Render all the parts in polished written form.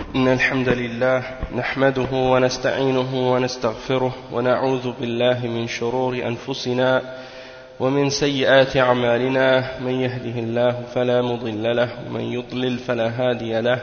إن الحمد لله نحمده ونستعينه ونستغفره ونعوذ بالله من شرور أنفسنا ومن سيئات أعمالنا من يهده الله فلا مضل له ومن يضلل فلا هادي له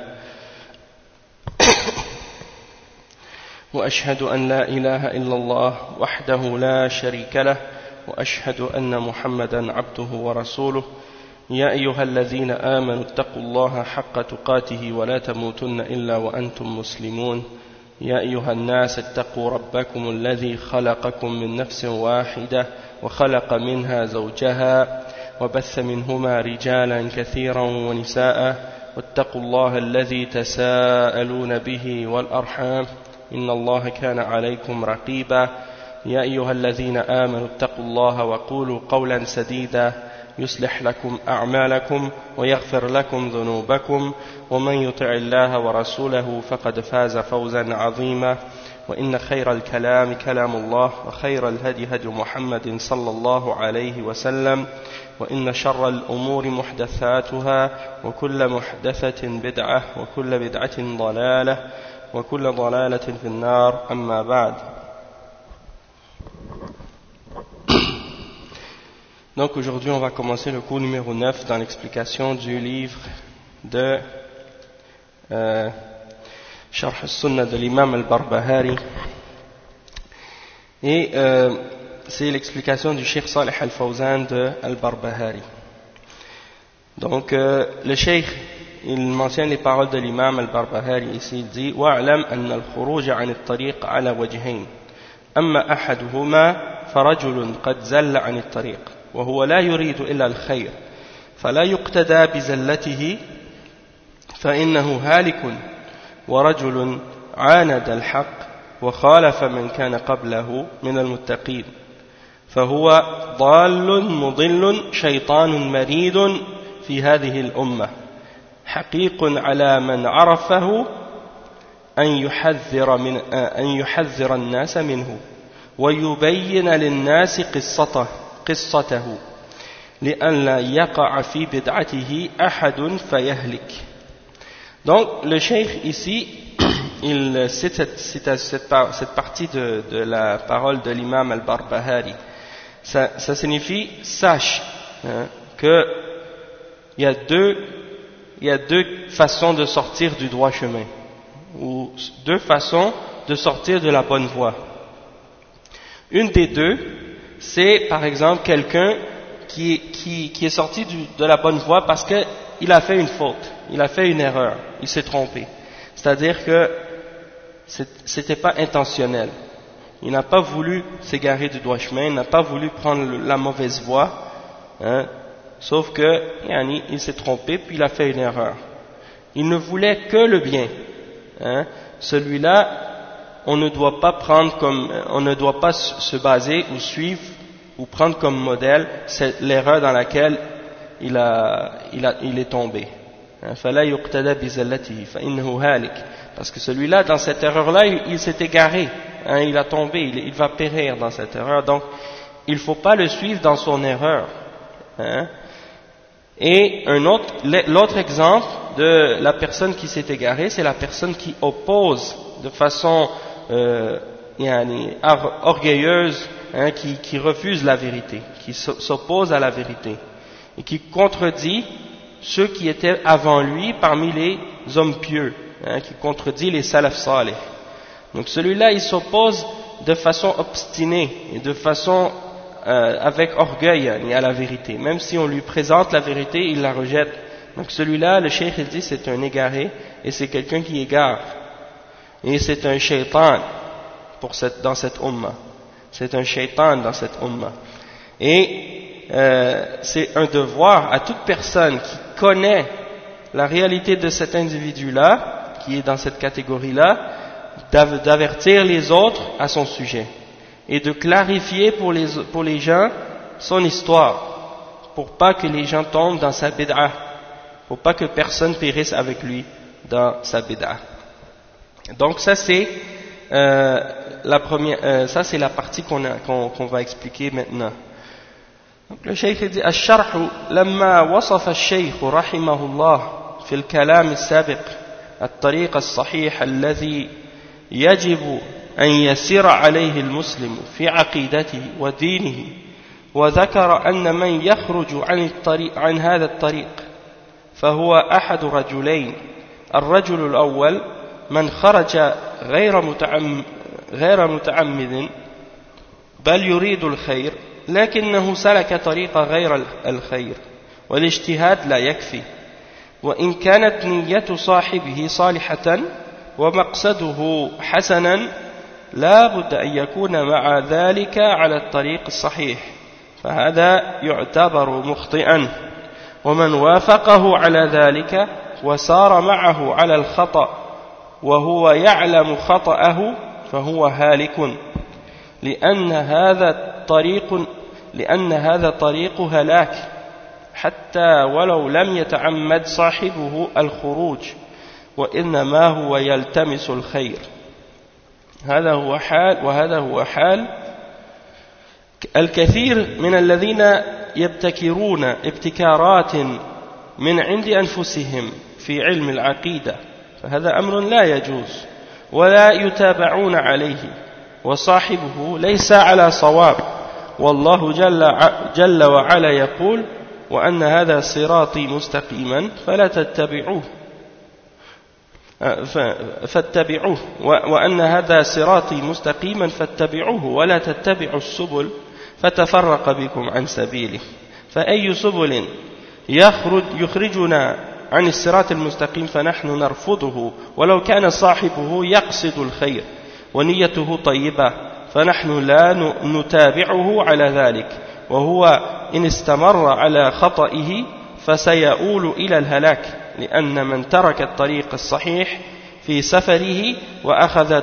وأشهد أن لا إله إلا الله وحده لا شريك له وأشهد أن محمدا عبده ورسوله يا أيها الذين آمنوا اتقوا الله حق تقاته ولا تموتن إلا وأنتم مسلمون يا أيها الناس اتقوا ربكم الذي خلقكم من نفس واحدة وخلق منها زوجها وبث منهما رجالا كثيرا ونساء واتقوا الله الذي تساءلون به والأرحام إن الله كان عليكم رقيبا يا أيها الذين آمنوا اتقوا الله وقولوا قولا سديدا يصلح لكم أعمالكم ويغفر لكم ذنوبكم ومن يطع الله ورسوله فقد فاز فوزا عظيما وإن خير الكلام كلام الله وخير الهدي هدي محمد صلى الله عليه وسلم وإن شر الأمور محدثاتها وكل محدثة بدعة وكل بدعة ضلالة وكل ضلالة في النار أما بعد. Donc aujourd'hui on va commencer le cours numéro 9 dans l'explication du livre de Sharh al-Sunnah de l'imam al-Barbahari et c'est l'explication du Cheikh Salih al-Fawzan de al-Barbahari. Donc le Cheikh il mentionne les paroles de l'imam al-Barbahari ici, il dit وَاعْلَمْ أَنَّ الْخُرُوجَ عَنِ الطَّرِيقِ عَلَى وَجْهَيْنِ أما أحدهما فرجل قد زل عن الطريق وهو لا يريد إلا الخير فلا يقتدى بزلته فإنه هالك ورجل عاند الحق وخالف من كان قبله من المتقين فهو ضال مضل شيطان مريد في هذه الأمة حقيق على من عرفه أن يحذر الناس منه ويبين للناس قصته لئلا يقع في بدعته أحد فيهلك. Donc le cheikh ici il cite cette partie de la parole de l'imam al-Barbahari. Ça signifie sache que il y a deux façons de sortir du droit chemin ou deux façons de sortir de la bonne voie. Une des deux, c'est par exemple quelqu'un qui est sorti de la bonne voie parce qu'il a fait une faute, il a fait une erreur, il s'est trompé. C'est-à-dire que c'était pas intentionnel. Il n'a pas voulu s'égarer du droit chemin, il n'a pas voulu prendre la mauvaise voie, sauf que il s'est trompé puis il a fait une erreur. Il ne voulait que le bien. Celui-là, on ne doit pas se baser ou suivre ou prendre comme modèle l'erreur dans laquelle il est tombé. Parce que celui-là, dans cette erreur-là, il s'est égaré, il a tombé, il va périr dans cette erreur. Donc, il ne faut pas le suivre dans son erreur. Et l'autre exemple de la personne qui s'est égarée, c'est la personne qui oppose de façon orgueilleuse, qui refuse la vérité, qui s'oppose à la vérité et qui contredit ceux qui étaient avant lui parmi les hommes pieux, qui contredit les salaf salih. Donc celui-là, il s'oppose de façon obstinée et de façon avec orgueil à la vérité. Même si on lui présente la vérité, il la rejette. Donc celui-là, le cheikh il dit, c'est un égaré et c'est quelqu'un qui égare. Et c'est un shaitan dans cette umma. C'est un shaitan dans cette umma. Et c'est un devoir à toute personne qui connaît la réalité de cet individu-là, qui est dans cette catégorie-là, d'avertir les autres à son sujet et de clarifier pour les gens son histoire, pour pas que les gens tombent dans sa bid'ah, pour pas que personne périsse avec lui dans sa bid'ah. Donc ça c'est la première, ça c'est la partie qu'on va expliquer maintenant. Donc le cheikh dit الشرح لما وصف الشيخ رحمه الله في الكلام السابق الطريق الصحيح الذي يجب أن يسير عليه المسلم في عقيدته ودينه، وذكر أن من يخرج عن هذا الطريق فهو أحد رجلين. الرجل الأول من خرج غير متعمد بل يريد الخير لكنه سلك طريق غير الخير، والاجتهاد لا يكفي، وإن كانت نية صاحبه صالحة ومقصده حسنا لا بد أن يكون مع ذلك على الطريق الصحيح، فهذا يعتبر مخطئا. ومن وافقه على ذلك وسار معه على الخطأ وهو يعلم خطأه فهو هالك، لأن هذا طريق هلاك حتى ولو لم يتعمد صاحبه الخروج، وإنما هو يلتمس الخير. وهذا هو حال الكثير من الذين يبتكرون ابتكارات من عند أنفسهم في علم العقيدة، فهذا أمر لا يجوز ولا يتابعون عليه، وصاحبه ليس على صواب. والله جل وعلا يقول: وأن هذا صراطي مستقيما فاتبعوه وأن هذا صراطي مستقيما فاتبعوه ولا تتبعوا السبل فتفرق بكم عن سبيله. فأي سبل يخرجنا عن الصراط المستقيم فنحن نرفضه، ولو كان صاحبه يقصد الخير ونيته طيبة فنحن لا نتابعه على ذلك، وهو إن استمر على خطئه فسيؤول إلى الهلاك، لأن من ترك الطريق الصحيح في سفره وأخذ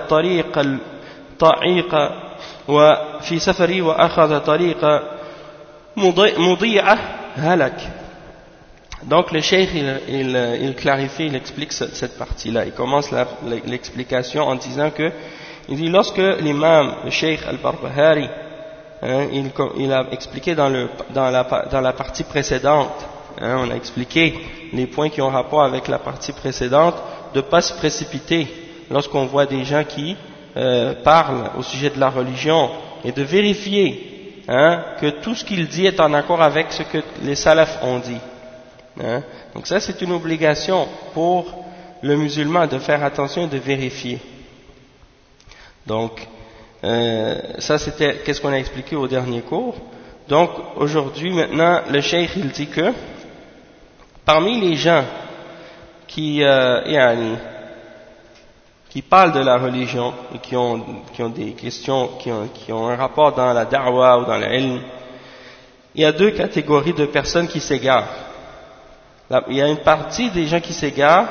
طريق مضيعة هلك. Donc le cheikh il clarifie, il explique cette partie-là. Il commence l'explication en disant que, il dit, lorsque l'imam, le cheikh al-Barbahari, il a expliqué dans la partie précédente, on a expliqué les points qui ont rapport avec la partie précédente, de ne pas se précipiter lorsqu'on voit des gens qui parlent au sujet de la religion, et de vérifier que tout ce qu'il dit est en accord avec ce que les salafs ont dit. Donc ça, c'est une obligation pour le musulman de faire attention et de vérifier. Donc ça, c'était qu'est-ce qu'on a expliqué au dernier cours. Donc aujourd'hui, maintenant, le cheikh il dit que parmi les gens qui parlent de la religion et qui ont des questions, qui ont un rapport dans la da'wa ou dans l'ilm, il y a deux catégories de personnes qui s'égarent. Il y a une partie des gens qui s'égarent,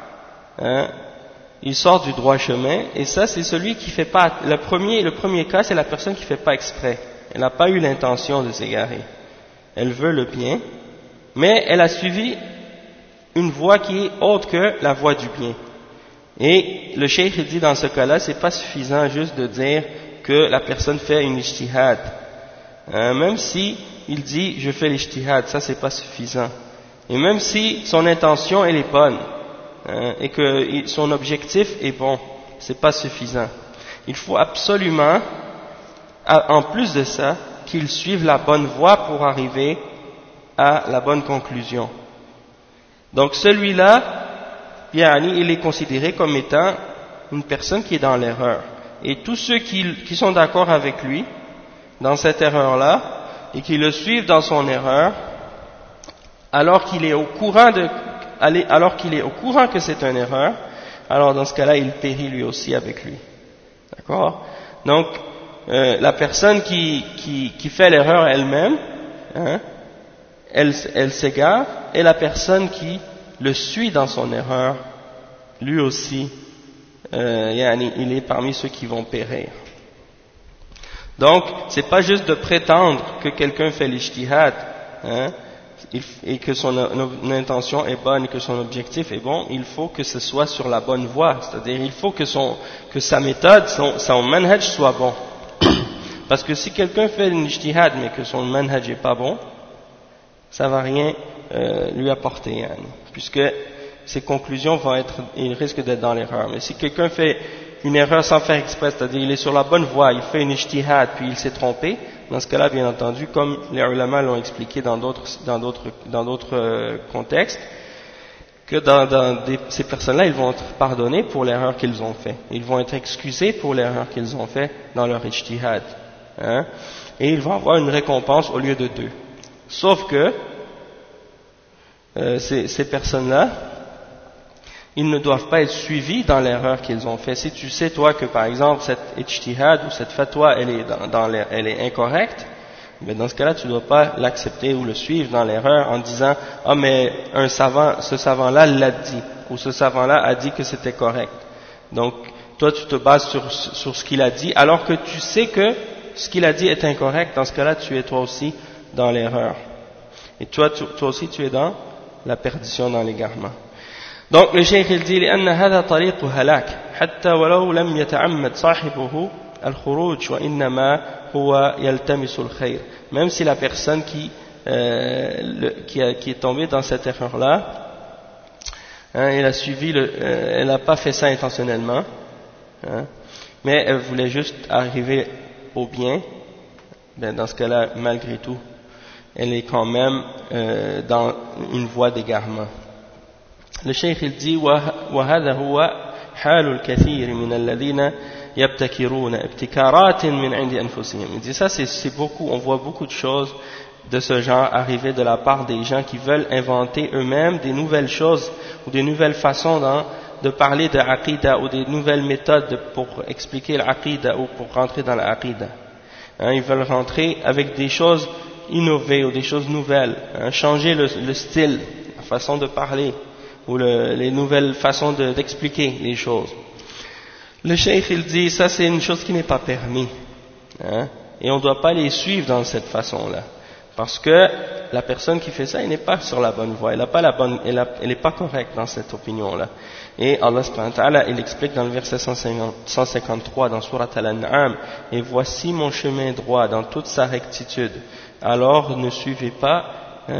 ils sortent du droit chemin, et ça c'est celui qui fait pas, le premier cas c'est la personne qui fait pas exprès, elle n'a pas eu l'intention de s'égarer, elle veut le bien, mais elle a suivi une voie qui est autre que la voie du bien. Et le cheikh dit dans ce cas-là, c'est pas suffisant juste de dire que la personne fait une ijtihad, même si il dit je fais l'ijtihad, ça c'est pas suffisant. Et même si son intention elle est bonne et que son objectif est bon, c'est pas suffisant. Il faut absolument, en plus de ça, qu'il suive la bonne voie pour arriver à la bonne conclusion. Donc celui-là, il est considéré comme étant une personne qui est dans l'erreur. Et tous ceux qui sont d'accord avec lui dans cette erreur-là et qui le suivent dans son erreur, alors qu'il est au courant que c'est une erreur, alors dans ce cas-là, il périt lui aussi avec lui. D'accord? Donc, la personne qui fait l'erreur elle-même, elle s'égare, et la personne qui le suit dans son erreur, lui aussi, il est parmi ceux qui vont périr. Donc, c'est pas juste de prétendre que quelqu'un fait l'ijtihad, et que son intention est bonne et que son objectif est bon, il faut que ce soit sur la bonne voie, c'est-à-dire il faut que sa méthode, son manhaj soit bon. Parce que si quelqu'un fait une ijtihad mais que son manhaj n'est pas bon, ça va rien lui apporter, puisque ses conclusions il risque d'être dans l'erreur. Mais si quelqu'un fait une erreur sans faire exprès, c'est-à-dire il est sur la bonne voie, il fait une ijtihad puis il s'est trompé, dans ce cas-là, bien entendu, comme les ulama l'ont expliqué dans d'autres contextes, que ces personnes-là, ils vont être pardonnés pour l'erreur qu'ils ont fait. Ils vont être excusés pour l'erreur qu'ils ont fait dans leur ijtihad. Hein? Et ils vont avoir une récompense au lieu de 2. Sauf que ces personnes-là, ils ne doivent pas être suivis dans l'erreur qu'ils ont fait. Si tu sais, toi, que par exemple, cette ijtihad ou cette fatwa, elle est incorrecte, mais dans ce cas-là, tu ne dois pas l'accepter ou le suivre dans l'erreur en disant « Ah, mais ce savant-là l'a dit » ou « Ce savant-là a dit que c'était correct ». Donc, toi, tu te bases sur ce qu'il a dit, alors que tu sais que ce qu'il a dit est incorrect. Dans ce cas-là, tu es toi aussi dans l'erreur. Et toi aussi, tu es dans la perdition, dans l'égarement. Donc, le cheikh, il dit « لأن هذا طريق هلاك حتى ولو لم يتعمد صاحبه الخروج وإنما هو يلتمس الخير » Même si la personne qui est tombée dans cette erreur-là, hein, elle n'a pas fait ça intentionnellement, hein, mais elle voulait juste arriver au bien, ben dans ce cas-là, malgré tout, elle est quand même dans une voie d'égarement. Le cheikh il dit وهذا هو حال الكثير من الذين يبتكرون ابتكارات من عند أنفسهم. Il dit ça c'est beaucoup, on voit beaucoup de choses de ce genre arriver de la part des gens qui veulent inventer eux-mêmes des nouvelles choses ou des nouvelles façons de parler de l'aqida ou des nouvelles méthodes pour expliquer l'aqida ou pour rentrer dans l'aqida. Hein, ils veulent rentrer avec des choses innovées ou des choses nouvelles, hein, changer le style, la façon de parler ou les nouvelles façons d'expliquer les choses. Le cheikh il dit ça c'est une chose qui n'est pas permis, hein, et on ne doit pas les suivre dans cette façon-là, parce que la personne qui fait ça, elle n'est pas sur la bonne voie, elle n'est pas correcte dans cette opinion-là. Et Allah subhanahu wa ta'ala, il explique dans le verset 153 dans Surat Al-An'am, et voici mon chemin droit dans toute sa rectitude, alors ne suivez pas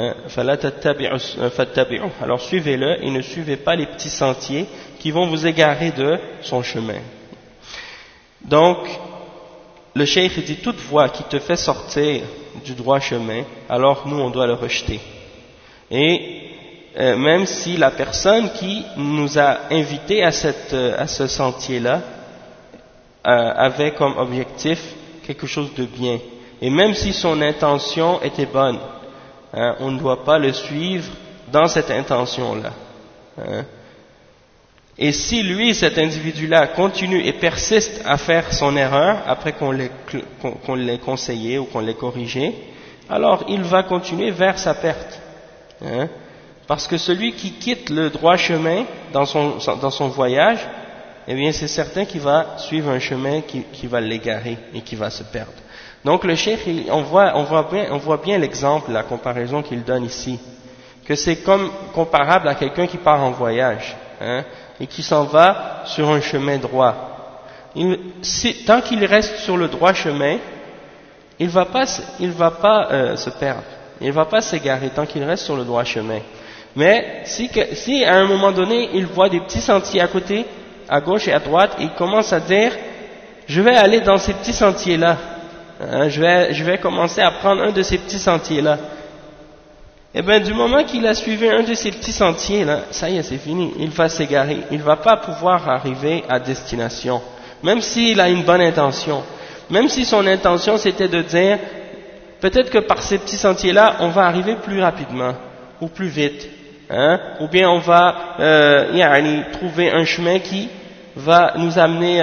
alors suivez-le et ne suivez pas les petits sentiers qui vont vous égarer de son chemin. Donc, le cheikh dit toute voie qui te fait sortir du droit chemin, alors nous on doit le rejeter. Et même si la personne qui nous a invités à ce sentier-là avait comme objectif quelque chose de bien, et même si son intention était bonne, hein, on ne doit pas le suivre dans cette intention-là. Hein. Et si lui, cet individu-là, continue et persiste à faire son erreur, après qu'on l'ait conseillé ou qu'on l'ait corrigé, alors il va continuer vers sa perte. Hein. Parce que celui qui quitte le droit chemin dans son voyage, eh bien c'est certain qu'il va suivre un chemin qui va l'égarer et qui va se perdre. Donc le cheikh, on voit bien l'exemple, la comparaison qu'il donne ici, que c'est comme comparable à quelqu'un qui part en voyage, hein, et qui s'en va sur un chemin droit. Tant qu'il reste sur le droit chemin, il va pas se perdre, il va pas s'égarer tant qu'il reste sur le droit chemin. Mais si à un moment donné il voit des petits sentiers à côté, à gauche et à droite, et il commence à dire je vais aller dans ces petits sentiers là. Je vais commencer à prendre un de ces petits sentiers-là. Et bien, du moment qu'il a suivi un de ces petits sentiers-là, ça y est, c'est fini. Il va s'égarer. Il ne va pas pouvoir arriver à destination. Même s'il a une bonne intention. Même si son intention, c'était de dire, peut-être que par ces petits sentiers-là, on va arriver plus rapidement, ou plus vite. Hein? Ou bien on va trouver un chemin qui va nous amener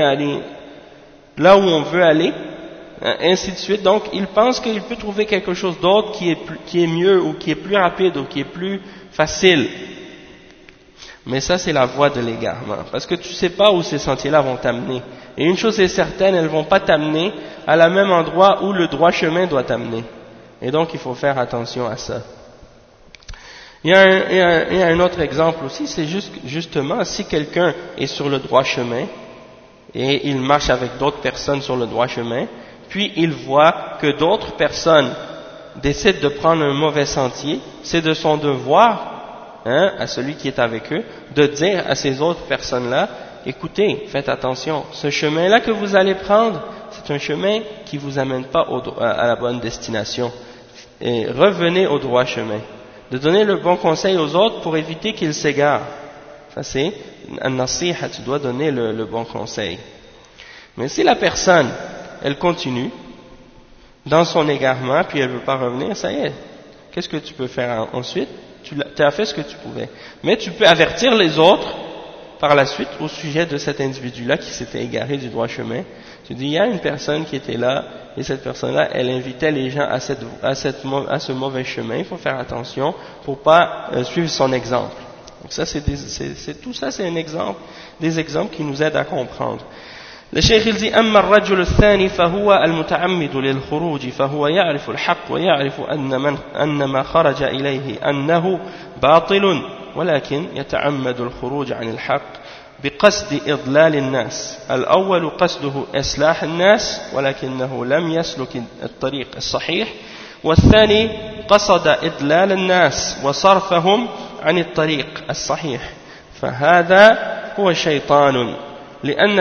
là où on veut aller. Ainsi de suite. Donc il pense qu'il peut trouver quelque chose d'autre qui est mieux ou qui est plus rapide ou qui est plus facile. Mais ça c'est la voie de l'égarement, parce que tu ne sais pas où ces sentiers-là vont t'amener. Et une chose est certaine, elles ne vont pas t'amener à la même endroit où le droit chemin doit t'amener. Et donc il faut faire attention à ça. Il y a un autre exemple aussi, c'est justement si quelqu'un est sur le droit chemin et il marche avec d'autres personnes sur le droit chemin, puis il voit que d'autres personnes décident de prendre un mauvais sentier, c'est de son devoir à celui qui est avec eux, de dire à ces autres personnes-là, écoutez, faites attention, ce chemin-là que vous allez prendre, c'est un chemin qui ne vous amène pas à la bonne destination. Et revenez au droit chemin. De donner le bon conseil aux autres pour éviter qu'ils s'égarent. Ça c'est un nasiha, tu dois donner le bon conseil. Mais si la personne, elle continue dans son égarement, puis elle ne veut pas revenir, ça y est. Qu'est-ce que tu peux faire ensuite? Tu as fait ce que tu pouvais. Mais tu peux avertir les autres par la suite au sujet de cet individu-là qui s'était égaré du droit chemin. Tu dis, il y a une personne qui était là, et cette personne-là, elle invitait les gens à ce mauvais chemin. Il faut faire attention pour pas suivre son exemple. Donc ça, tout ça, c'est un exemple, des exemples qui nous aident à comprendre. Le Cheikh il dit أما الرجل الثاني فهو المتعمد للخروج فهو يعرف الحق ويعرف أن ما خرج إليه أنه باطل ولكن يتعمد الخروج عن الحق بقصد إضلال الناس. الأول قصده إصلاح الناس ولكنه لم يسلك الطريق الصحيح، والثاني قصد إضلال الناس وصرفهم عن الطريق الصحيح، فهذا هو شيطان لأن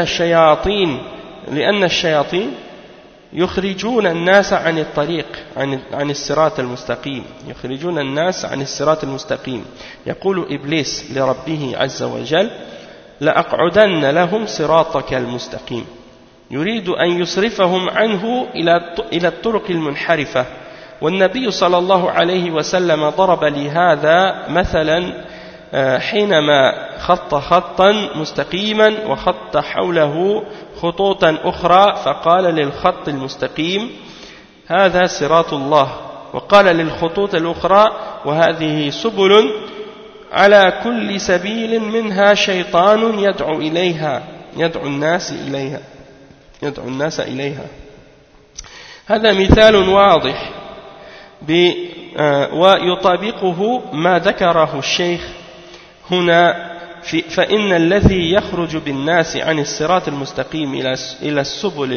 الشياطين يخرجون الناس عن الطريق عن الصراط المستقيم، يخرجون الناس عن الصراط المستقيم. يقول إبليس لربه عز وجل لأقعدن لهم صراطك المستقيم، يريد أن يصرفهم عنه إلى الطرق المنحرفة. والنبي صلى الله عليه وسلم ضرب لهذا مثلا حينما خط خطا مستقيما وخط حوله خطوطا أخرى فقال للخط المستقيم هذا صراط الله، وقال للخطوط الأخرى وهذه سبل على كل سبيل منها شيطان يدعو الناس إليها. هذا مثال واضح ويطابقه ما ذكره الشيخ هنا فإن الذي يخرج بالناس عن الصراط المستقيم إلى السبل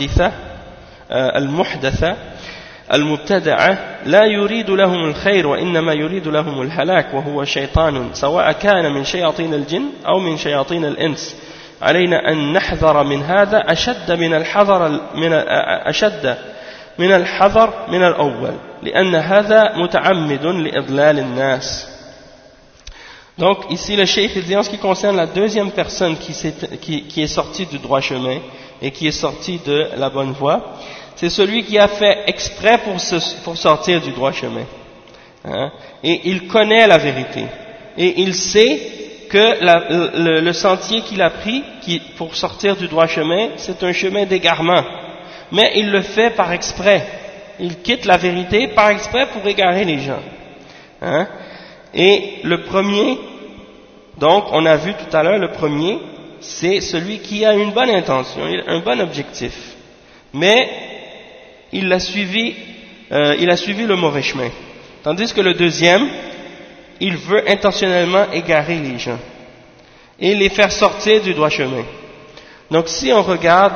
المحدثة المبتدعة لا يريد لهم الخير وإنما يريد لهم الهلاك، وهو شيطان سواء كان من شياطين الجن أو من شياطين الإنس. علينا أن نحذر من هذا أشد من الحذر من الأول لأن هذا متعمد لإضلال الناس. Donc ici le cheikh dit en ce qui concerne la deuxième personne qui est sortie du droit chemin et qui est sortie de la bonne voie, c'est celui qui a fait exprès pour sortir du droit chemin. Et il connaît la vérité. Et il sait que le sentier qu'il a pris pour sortir du droit chemin, c'est un chemin d'égarement. Mais il le fait par exprès. Il quitte la vérité par exprès pour égarer les gens. Et le premier, donc on a vu tout à l'heure, le premier, c'est celui qui a une bonne intention, un bon objectif. Mais il a suivi le mauvais chemin. Tandis que le deuxième, il veut intentionnellement égarer les gens et les faire sortir du droit chemin. Donc si on regarde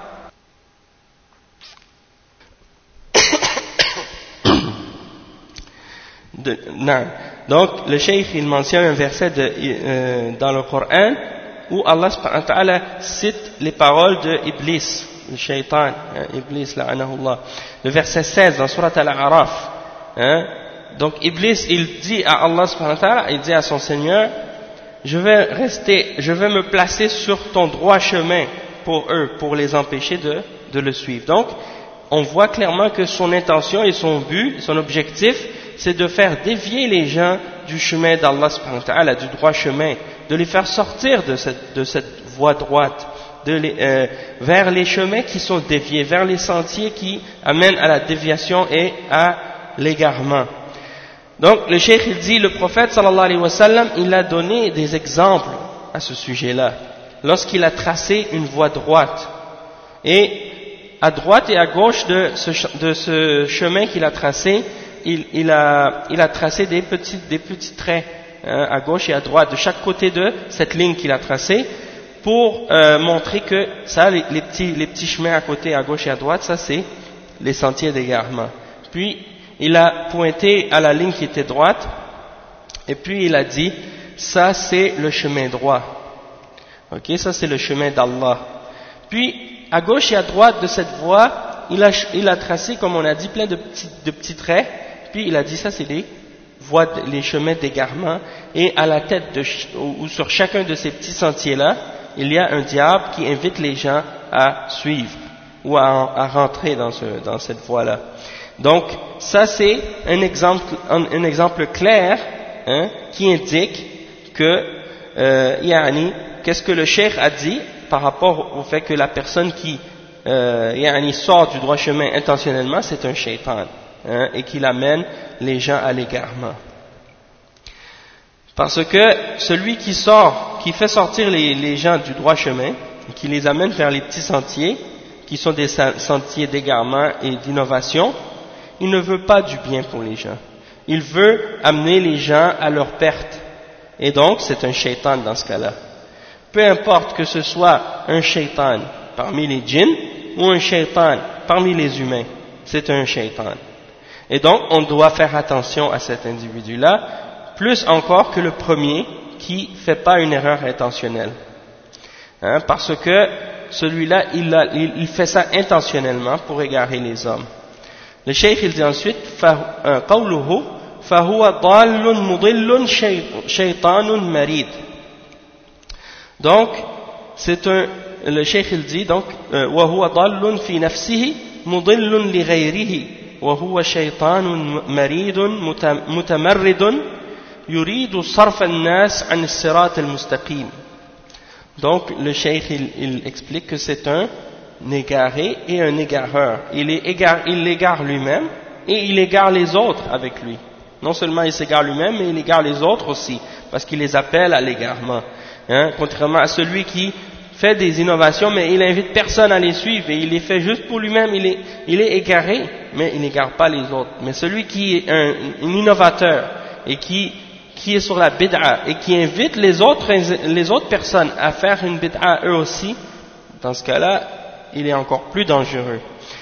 donc le cheikh il mentionne un verset dans le Coran où Allah subhanahu wa ta'ala cite les paroles de Iblis, le shaitan, Iblis la'anahullah, le verset 16 dans Surat Al-A'raf. Donc Iblis il dit à Allah subhanahu wa ta'ala, il dit à son Seigneur, je vais me placer sur ton droit chemin pour eux, pour les empêcher de le suivre. Donc on voit clairement que son intention et son but, son objectif, c'est de faire dévier les gens du chemin d'Allah subhanahu wa ta'ala, du droit chemin, de les faire sortir de cette voie droite, vers les chemins qui sont déviés, vers les sentiers qui amènent à la déviation et à l'égarement. Donc le cheikh il dit, le prophète sallallahu alayhi wa sallam, il a donné des exemples à ce sujet-là, lorsqu'il a tracé une voie droite. Et à droite et à gauche de ce chemin qu'il a tracé, il a tracé des petits traits à gauche et à droite de chaque côté de cette ligne qu'il a tracée pour montrer que ça, les petits chemins à côté, à gauche et à droite, ça c'est les sentiers d'égarement. Puis il a pointé à la ligne qui était droite Et puis il a dit, ça c'est le chemin droit. Ok, ça c'est le chemin d'Allah. Puis à gauche et à droite de cette voie, il a tracé, comme on a dit, plein de petits traits. Puis il a dit, ça c'est les chemins d'égarement. Et à la tête ou sur chacun de ces petits sentiers-là, il y a un diable qui invite les gens à suivre ou à rentrer dans cette voie-là. Donc ça c'est un exemple clair, hein, qui indique que qu'est-ce que le cheikh a dit par rapport au fait que la personne qui sort du droit chemin intentionnellement, c'est un shaitan, hein, et qu'il amène les gens à l'égarement. Parce que celui qui fait sortir les gens du droit chemin, et qui les amène vers les petits sentiers, qui sont des sentiers d'égarement et d'innovation, il ne veut pas du bien pour les gens. Il veut amener les gens à leur perte. Et donc, c'est un shaitan dans ce cas-là. Peu importe que ce soit un shaitan parmi les djinns ou un shaitan parmi les humains, c'est un shaitan. Et donc, on doit faire attention à cet individu-là, plus encore que le premier qui ne fait pas une erreur intentionnelle. Hein, parce que celui-là, il fait ça intentionnellement pour égarer les hommes. Le cheikh, il dit ensuite, قوله فهو ضال مضل شيطان مريد. Donc, le cheikh il dit, donc, وهو ضال في نفسه مضل لغيره وهو شيطان مريد متمرد يريد صرف الناس عن الصراط المستقيم. Donc, le cheikh il explique que c'est un égaré et un égareur. Il l'égare lui-même et il égare les autres avec lui. Non seulement il s'égare lui-même, mais il égare les autres aussi, parce qu'il les appelle à l'égarement. Hein, contrairement à celui qui fait des innovations, mais il invite personne à les suivre et il les fait juste pour lui-même, il est égaré, mais il n'égare pas les autres. Mais celui qui est un innovateur et qui est sur la bid'a et qui invite les autres personnes à faire une bid'a eux aussi, dans ce cas-là, il est encore plus dangereux.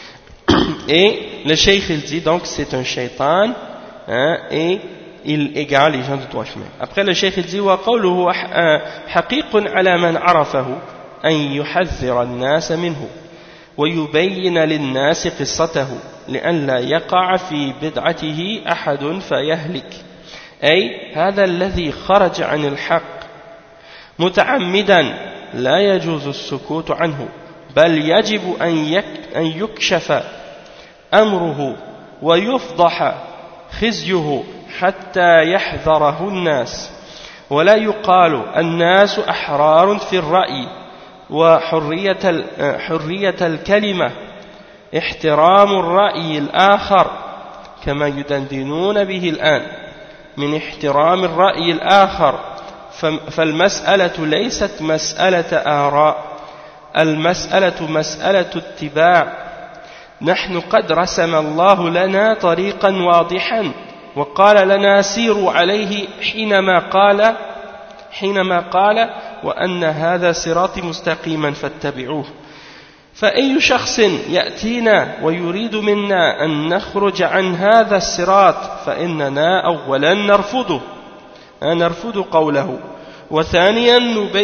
Et le cheikh il dit donc c'est un shaitan, hein, et il égare les gens du droit chemin. Après le cheikh il dit وقوله حقيق على من عرفه أن يحذر الناس منه ويبين للناس قصته لئلا يقع في بدعته أحد فيهلك. أي هذا الذي خرج عن الحق متعمدا لا يجوز السكوت عنه بل يجب أن يكشف أمره ويفضح خزيه حتى يحذره الناس ولا يقال الناس أحرار في الرأي وحرية الكلمة احترام الرأي الآخر كما يدندنون به الآن من احترام الرأي الآخر فالمسألة ليست مسألة آراء المسألة مسألة اتباع نحن قد رسم الله لنا طريقا واضحا وقال لنا سيروا عليه حينما قال وأن هذا صراطي مستقيما فاتبعوه فأي شخص يأتينا ويريد منا أن نخرج عن هذا الصراط فإننا أولا نرفض قوله وثانيا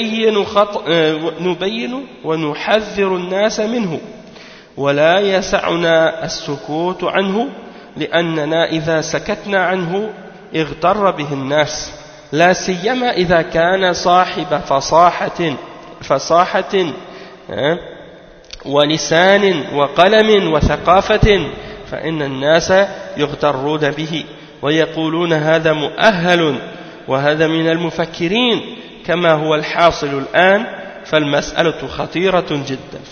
نبين ونحذر الناس منه ولا يسعنا السكوت عنه لأننا إذا سكتنا عنه اغتر به الناس لا سيما إذا كان صاحب فصاحة ولسان وقلم وثقافة فإن الناس يغترون به ويقولون هذا مؤهل وهذا من المفكرين كما هو الحاصل الآن فالمسألة خطيرة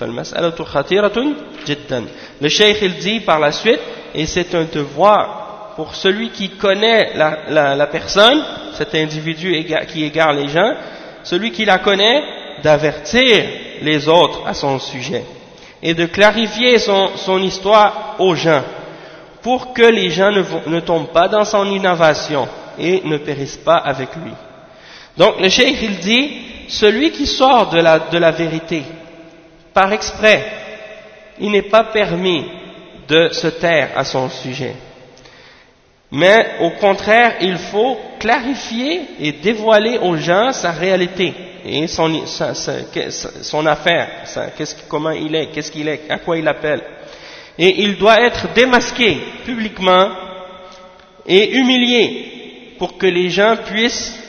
جدا. Le cheikh il dit par la suite, et c'est un devoir pour celui qui connaît la personne, cet individu qui égare les gens, celui qui la connaît, d'avertir les autres à son sujet et de clarifier son histoire aux gens pour que les gens ne tombent pas dans son innovation et ne périssent pas avec lui. Donc le cheikh il dit, celui qui sort de la vérité par exprès, il n'est pas permis de se taire à son sujet. Et celui qui égare les gens, il n'est pas permis de se taire à son sujet. Et celui qui égare les gens, il n'est pas permis de se taire à son sujet. Donc le cheikh il dit, celui qui sort de la vérité par exprès, il n'est pas permis de se taire à son sujet. Et celui qui égare les gens, il n'est pas permis de se taire à son sujet. Donc Mais au contraire, il faut clarifier et dévoiler aux gens sa réalité et son affaire, comment il est, qu'est-ce qu'il est, à quoi il appelle. Et il doit être démasqué publiquement et humilié pour que les gens puissent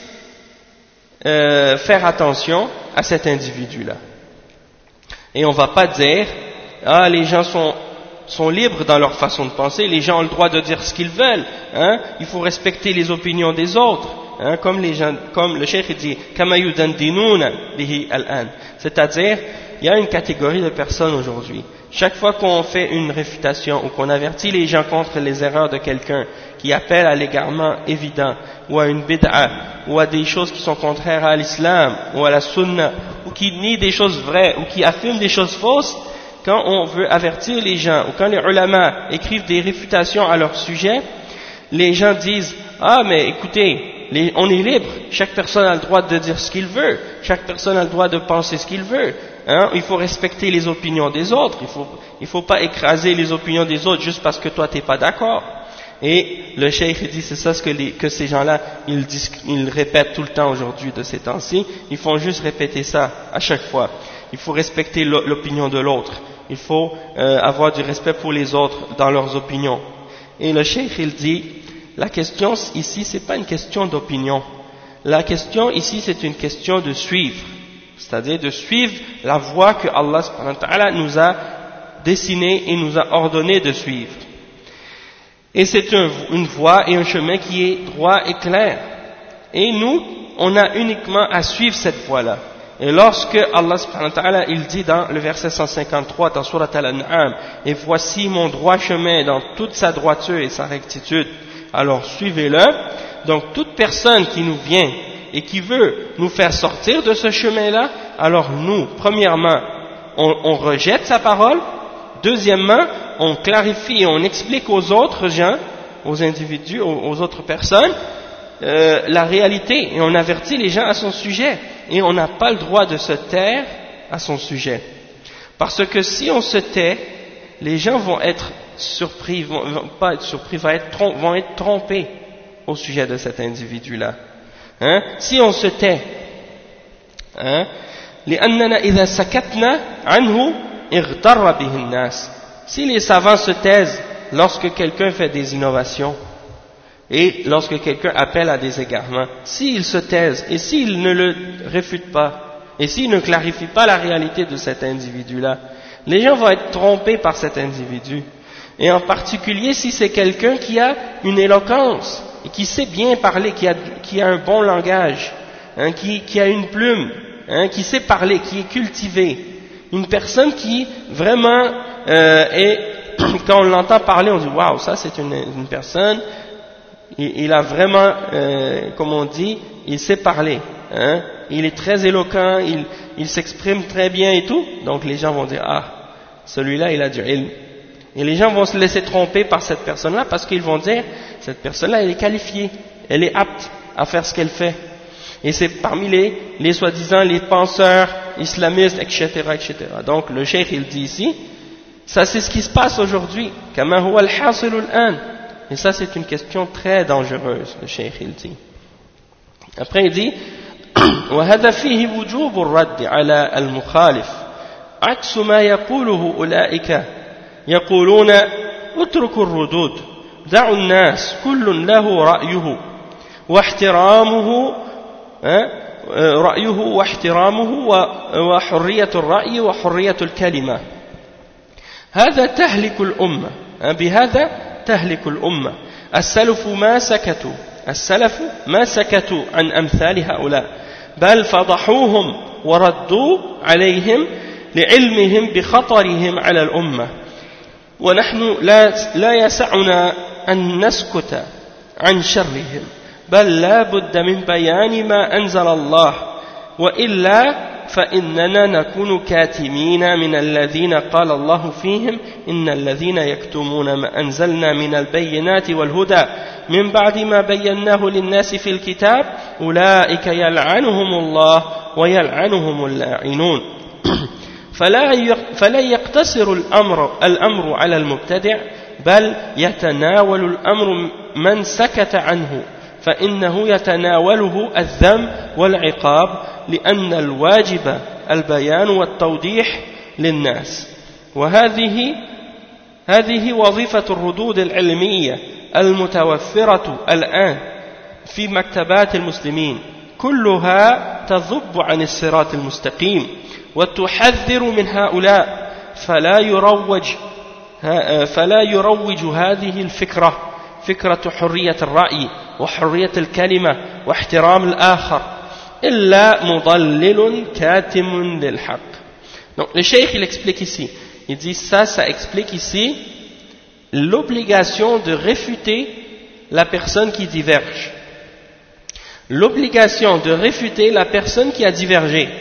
faire attention à cet individu-là. Et on ne va pas dire, les gens sont libres dans leur façon de penser, les gens ont le droit de dire ce qu'ils veulent, hein, il faut respecter les opinions des autres, hein, comme le cheikh dit, c'est-à-dire, il y a une catégorie de personnes aujourd'hui. Chaque fois qu'on fait une réfutation ou qu'on avertit les gens contre les erreurs de quelqu'un qui appelle à l'égarement évident ou à une bid'a ou à des choses qui sont contraires à l'islam ou à la sunna ou qui nie des choses vraies ou qui affirme des choses fausses, quand on veut avertir les gens ou quand les ulama écrivent des réfutations à leur sujet, les gens disent « Ah mais écoutez, on est libre, chaque personne a le droit de dire ce qu'il veut, chaque personne a le droit de penser ce qu'il veut. Hein, il faut respecter les opinions des autres, il faut pas écraser les opinions des autres juste parce que toi t'es pas d'accord. » Et le cheikh dit c'est ça que ces gens-là ils répètent tout le temps aujourd'hui de ces temps-ci, ils font juste répéter ça à chaque fois. Il faut respecter l'opinion de l'autre, il faut avoir du respect pour les autres dans leurs opinions. Et le cheikh il dit la question ici c'est pas une question d'opinion, la question ici c'est une question de suivre. C'est-à-dire de suivre la voie que Allah subhanahu wa ta'ala nous a dessinée et nous a ordonné de suivre. Et c'est une voie et un chemin qui est droit et clair. Et nous, on a uniquement à suivre cette voie-là. Et lorsque Allah subhanahu wa ta'ala, il dit dans le verset 153 dans Surat Al-An'am, « Et voici mon droit chemin dans toute sa droiture et sa rectitude, alors suivez-le. » Donc toute personne qui nous vient et qui veut nous faire sortir de ce chemin-là, alors nous, premièrement, on rejette sa parole, deuxièmement, on clarifie et on explique aux autres gens, aux individus, aux autres personnes, la réalité, et on avertit les gens à son sujet, et on n'a pas le droit de se taire à son sujet. Parce que si on se tait, les gens vont être surpris, vont pas être surpris, vont être trompés au sujet de cet individu-là. Hein? Si on se tait, hein? Si les savants se taisent lorsque quelqu'un fait des innovations et lorsque quelqu'un appelle à des égarements, s'ils se taisent et s'ils ne le réfutent pas et s'ils ne clarifient pas la réalité de cet individu-là, les gens vont être trompés par cet individu. Et en particulier si c'est quelqu'un qui a une éloquence et qui sait bien parler, qui a un bon langage, hein, qui a une plume, hein, qui sait parler, qui est cultivé. Une personne qui vraiment quand on l'entend parler, on dit waouh, ça c'est une personne, il a vraiment, comme on dit, il sait parler, hein, il est très éloquent, il s'exprime très bien et tout. Donc les gens vont dire celui-là il a du ilm. Et les gens vont se laisser tromper par cette personne-là parce qu'ils vont dire cette personne-là elle est qualifiée, elle est apte à faire ce qu'elle fait. Et c'est parmi les soi-disant les penseurs islamistes, etc., etc. Donc le cheikh il dit ici, ça c'est ce qui se passe aujourd'hui. Kama huwa al-hasil al-an. Et ça c'est une question très dangereuse, le cheikh il dit. Après il dit, وهذا فيه وجوب الرد على المخالف عكس ما يقوله أولئك يقولون اتركوا الردود دعوا الناس كل له رأيه واحترامه وحرية الرأي وحرية الكلمة. هذا تهلك الأمة، بهذا تهلك الأمة. السلف ما سكتوا عن أمثال هؤلاء، بل فضحوهم وردوا عليهم لعلمهم بخطرهم على الأمة. ونحن لا يسعنا أن نسكت عن شرهم، بل لا بد من بيان ما أنزل الله، وإلا فإننا نكون كاتمين من الذين قال الله فيهم إن الذين يكتمون ما أنزلنا من البينات والهدى من بعد ما بيناه للناس في الكتاب أولئك يلعنهم الله ويلعنهم اللاعنون. فلا يقتصر الأمر على المبتدع، بل يتناول الأمر من سكت عنه فإنه يتناوله الذم والعقاب لأن الواجب البيان والتوضيح للناس هذه وظيفة الردود العلمية المتوفرة الآن في مكتبات المسلمين كلها تذب عن الصراط المستقيم وتحذر من هؤلاء فلا يروج هذه الفكرة فكرة حرية الرأي وحرية الكلمة واحترام الآخر إلا مضلل كاتم للحق. Donc le cheikh il explique ici, il dit ça explique ici l'obligation de réfuter la personne qui diverge, l'obligation de réfuter la personne qui a divergé.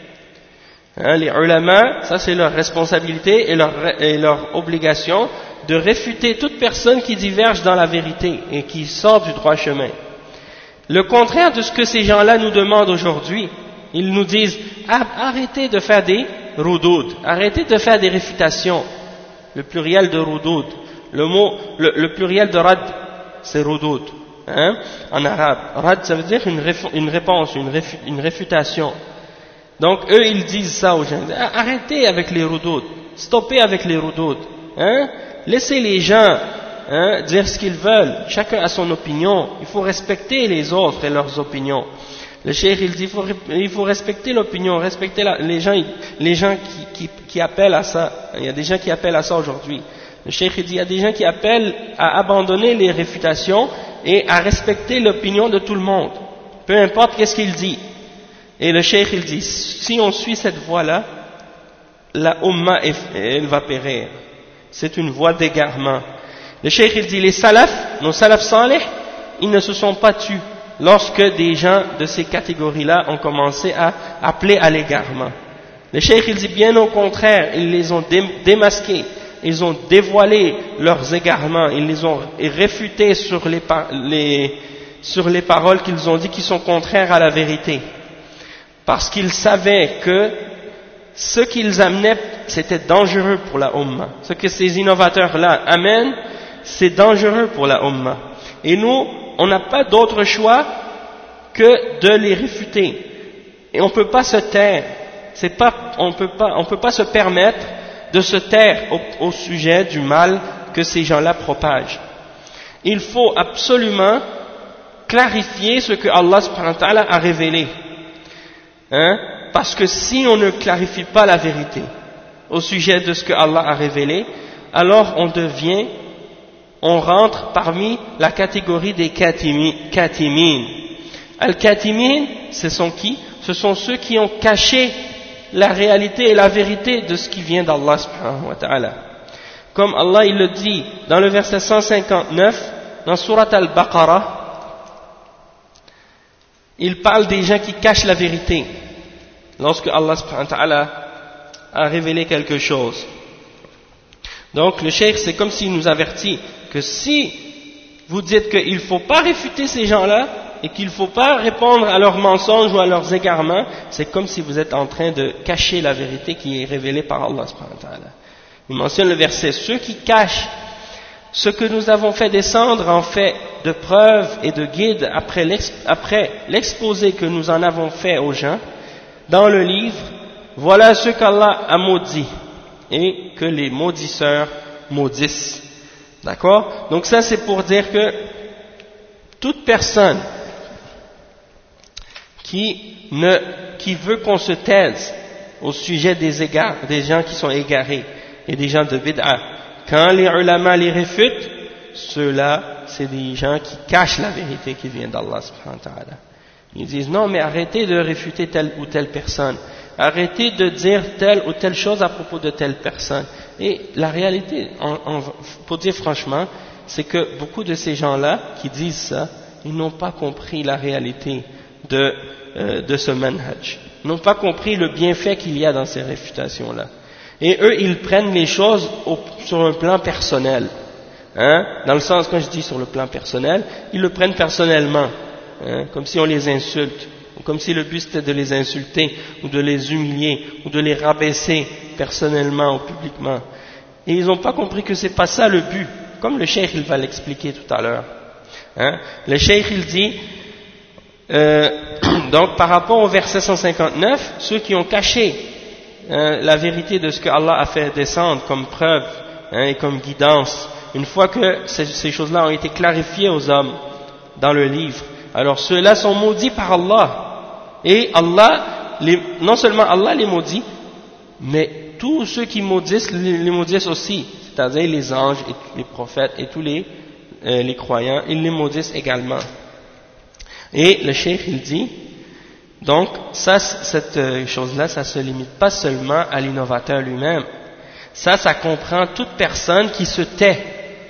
Les ulama, ça c'est leur responsabilité et leur obligation de réfuter toute personne qui diverge dans la vérité et qui sort du droit chemin. Le contraire de ce que ces gens-là nous demandent aujourd'hui, ils nous disent arrêtez de faire des rudoud, arrêtez de faire des réfutations. Le pluriel de rudoud, le pluriel de rad, c'est rudoud, en arabe. Rad, ça veut dire une réponse, une réfutation. Donc eux ils disent ça aux gens, arrêtez avec les rudoud, stoppez avec les rudoud, laissez les gens dire ce qu'ils veulent, chacun a son opinion, il faut respecter les autres et leurs opinions. Le cheikh il dit il faut respecter l'opinion, respecter les gens qui appellent à ça. Il y a des gens qui appellent à ça aujourd'hui. Le cheikh il dit il y a des gens qui appellent à abandonner les réfutations et à respecter l'opinion de tout le monde, peu importe qu'est-ce qu'il dit. Et le cheikh il dit si on suit cette voie-là, la umma elle va périr. C'est une voie d'égarement. Le cheikh il dit les salafs, nos salafs salih, ils ne se sont pas tus lorsque des gens de ces catégories-là ont commencé à appeler à l'égarement. Le cheikh il dit bien au contraire, ils les ont démasqués, ils ont dévoilé leurs égarements, ils les ont réfutés sur les paroles qu'ils ont dit qui sont contraires à la vérité. Parce qu'ils savaient que ce qu'ils amenaient, c'était dangereux pour la Ummah. Ce que ces innovateurs-là amènent, c'est dangereux pour la Ummah. Et nous, on n'a pas d'autre choix que de les réfuter. Et on ne peut pas se taire. On peut pas se permettre de se taire au sujet du mal que ces gens-là propagent. Il faut absolument clarifier ce que Allah subhanahu wa ta'ala a révélé. Parce que si on ne clarifie pas la vérité au sujet de ce que Allah a révélé, alors on rentre parmi la catégorie des katimin. Al-katimin, ce sont qui? Ce sont ceux qui ont caché la réalité et la vérité de ce qui vient d'Allah subhanahu wa ta'ala. Comme Allah il le dit dans le verset 159, dans Surat Al-Baqarah, il parle des gens qui cachent la vérité lorsque Allah subhanahu wa ta'ala a révélé quelque chose. Donc le cheikh c'est comme s'il nous avertit que si vous dites qu'il ne faut pas réfuter ces gens-là et qu'il ne faut pas répondre à leurs mensonges ou à leurs égarements, c'est comme si vous êtes en train de cacher la vérité qui est révélée par Allah subhanahu wa ta'ala. Il mentionne le verset, ceux qui cachent ce que nous avons fait descendre en fait de preuves et de guides après l'exposé que nous en avons fait aux gens dans le livre, voilà ce qu'Allah a maudit et que les maudisseurs maudissent. D'accord? Donc ça c'est pour dire que toute personne qui veut qu'on se taise au sujet des gens qui sont égarés et des gens de bid'a, quand les ulama les réfutent, ceux-là c'est des gens qui cachent la vérité qui vient d'Allah subhanahu wa ta'ala. Ils disent non mais arrêtez de réfuter telle ou telle personne, arrêtez de dire telle ou telle chose à propos de telle personne. Et la réalité, pour dire franchement, c'est que beaucoup de ces gens-là qui disent ça, ils n'ont pas compris la réalité de ce manhaj. Ils n'ont pas compris le bienfait qu'il y a dans ces réfutations-là. Et eux, ils prennent les choses sur un plan personnel. Dans le sens, quand je dis sur le plan personnel, ils le prennent personnellement. Comme si on les insulte, ou comme si le but c'était de les insulter, ou de les humilier, ou de les rabaisser personnellement ou publiquement. Et ils n'ont pas compris que c'est pas ça le but, comme le cheikh il va l'expliquer tout à l'heure. Hein? Le cheikh il dit, donc par rapport au verset 159, ceux qui ont caché la vérité de ce que Allah a fait descendre comme preuve et comme guidance, une fois que ces choses-là ont été clarifiées aux hommes dans le livre, alors ceux-là sont maudits par Allah. Et Allah, non seulement Allah les maudit, mais tous ceux qui maudissent, les maudissent aussi, c'est-à-dire les anges et les prophètes et tous les croyants, ils les maudissent également. Et le cheikh il dit, donc cette chose-là, ça se limite pas seulement à l'innovateur lui-même, ça comprend toute personne qui se tait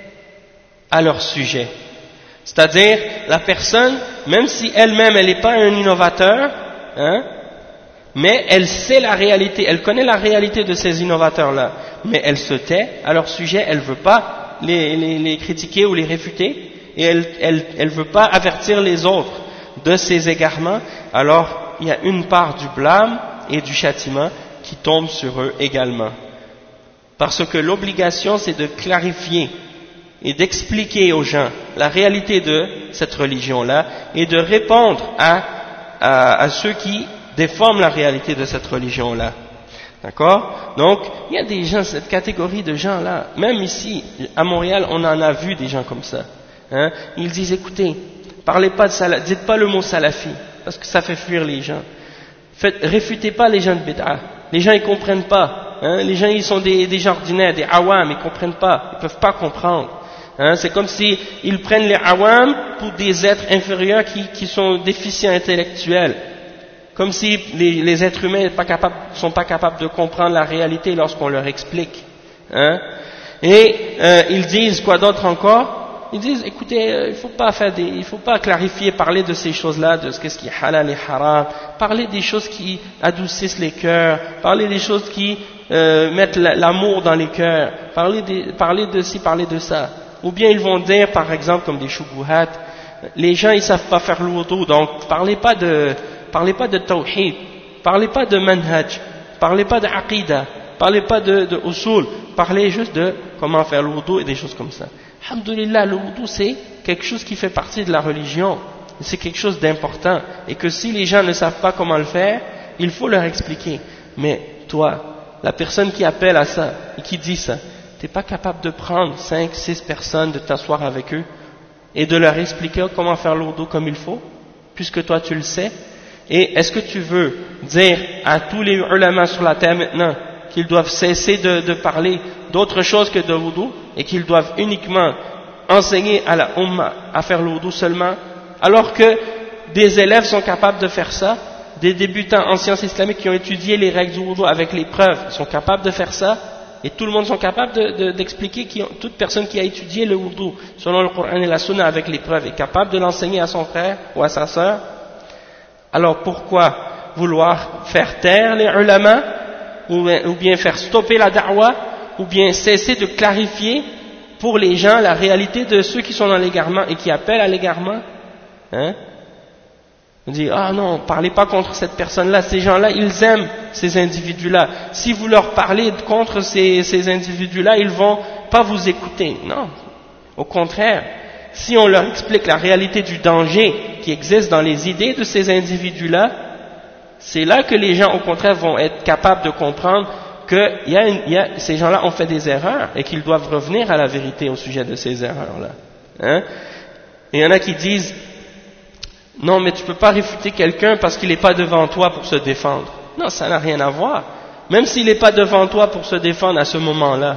à leur sujet. C'est-à-dire, la personne, même si elle-même elle n'est pas un innovateur, hein, mais elle sait la réalité, elle connaît la réalité de ces innovateurs-là, mais elle se tait à leur sujet, elle ne veut pas les critiquer ou les réfuter, et elle veut pas avertir les autres de ces égarements, alors il y a une part du blâme et du châtiment qui tombe sur eux également. Parce que l'obligation c'est de clarifier et d'expliquer aux gens la réalité de cette religion-là et de répondre à ceux qui déforment la réalité de cette religion-là. D'accord? Donc, il y a des gens, cette catégorie de gens-là, même ici, à Montréal, on en a vu des gens comme ça. Hein? Ils disent, écoutez, parlez pas de dites pas le mot salafi, parce que ça fait fuir les gens. Réfutez pas les gens de bid'a. Les gens, ils comprennent pas. Hein? Les gens, ils sont des gens ordinaires, des awam, ils comprennent pas. Ils peuvent pas comprendre. Hein? C'est comme si ils prennent les awam pour des êtres inférieurs qui sont déficients intellectuels. Comme si les êtres humains sont pas capables de comprendre la réalité lorsqu'on leur explique. Hein? Et ils disent quoi d'autre encore? Ils disent, écoutez, il faut pas clarifier, parler de ces choses-là, de ce qui est halal et haram, parler des choses qui adoucissent les cœurs, parler des choses qui mettent l'amour dans les cœurs, parler de ci, parler de ça. Ou bien ils vont dire, par exemple, comme des shubuhat, les gens ils savent pas faire l'wudu, donc parlez pas de tawhid, parlez pas de manhaj, parlez pas de aqida, parlez pas de usul, parlez juste de comment faire le wudu et des choses comme ça. Alhamdulillah, le wudu c'est quelque chose qui fait partie de la religion, c'est quelque chose d'important, et que si les gens ne savent pas comment le faire, il faut leur expliquer. Mais toi, la personne qui appelle à ça et qui dit ça, t'es pas capable de prendre 5, 6 personnes, de t'asseoir avec eux et de leur expliquer comment faire le wudu comme il faut, puisque toi tu le sais. Et est-ce que tu veux dire à tous les ulama sur la terre maintenant qu'ils doivent cesser de parler d'autre chose que de wudu et qu'ils doivent uniquement enseigner à la umma à faire le wudu seulement, alors que des élèves sont capables de faire ça, des débutants en sciences islamiques qui ont étudié les règles du wudu avec les preuves sont capables de faire ça, et tout le monde sont capables d'expliquer, toute personne qui a étudié le wudu selon le Coran et la Sunna avec les preuves est capable de l'enseigner à son frère ou à sa sœur. Alors pourquoi vouloir faire taire les ulama, ou bien faire stopper la da'wa, ou bien cesser de clarifier pour les gens la réalité de ceux qui sont dans l'égarement et qui appellent à l'égarement? Hein? On dit, ah non, parlez pas contre cette personne-là, ces gens-là, ils aiment ces individus-là. Si vous leur parlez contre ces individus-là, ils vont pas vous écouter. Non, au contraire. Si on leur explique la réalité du danger qui existe dans les idées de ces individus-là, c'est là que les gens, au contraire, vont être capables de comprendre que ces gens-là ont fait des erreurs et qu'ils doivent revenir à la vérité au sujet de ces erreurs-là. Hein? Et il y en a qui disent, non, mais tu peux pas réfuter quelqu'un parce qu'il n'est pas devant toi pour se défendre. Non, ça n'a rien à voir. Même s'il n'est pas devant toi pour se défendre à ce moment-là,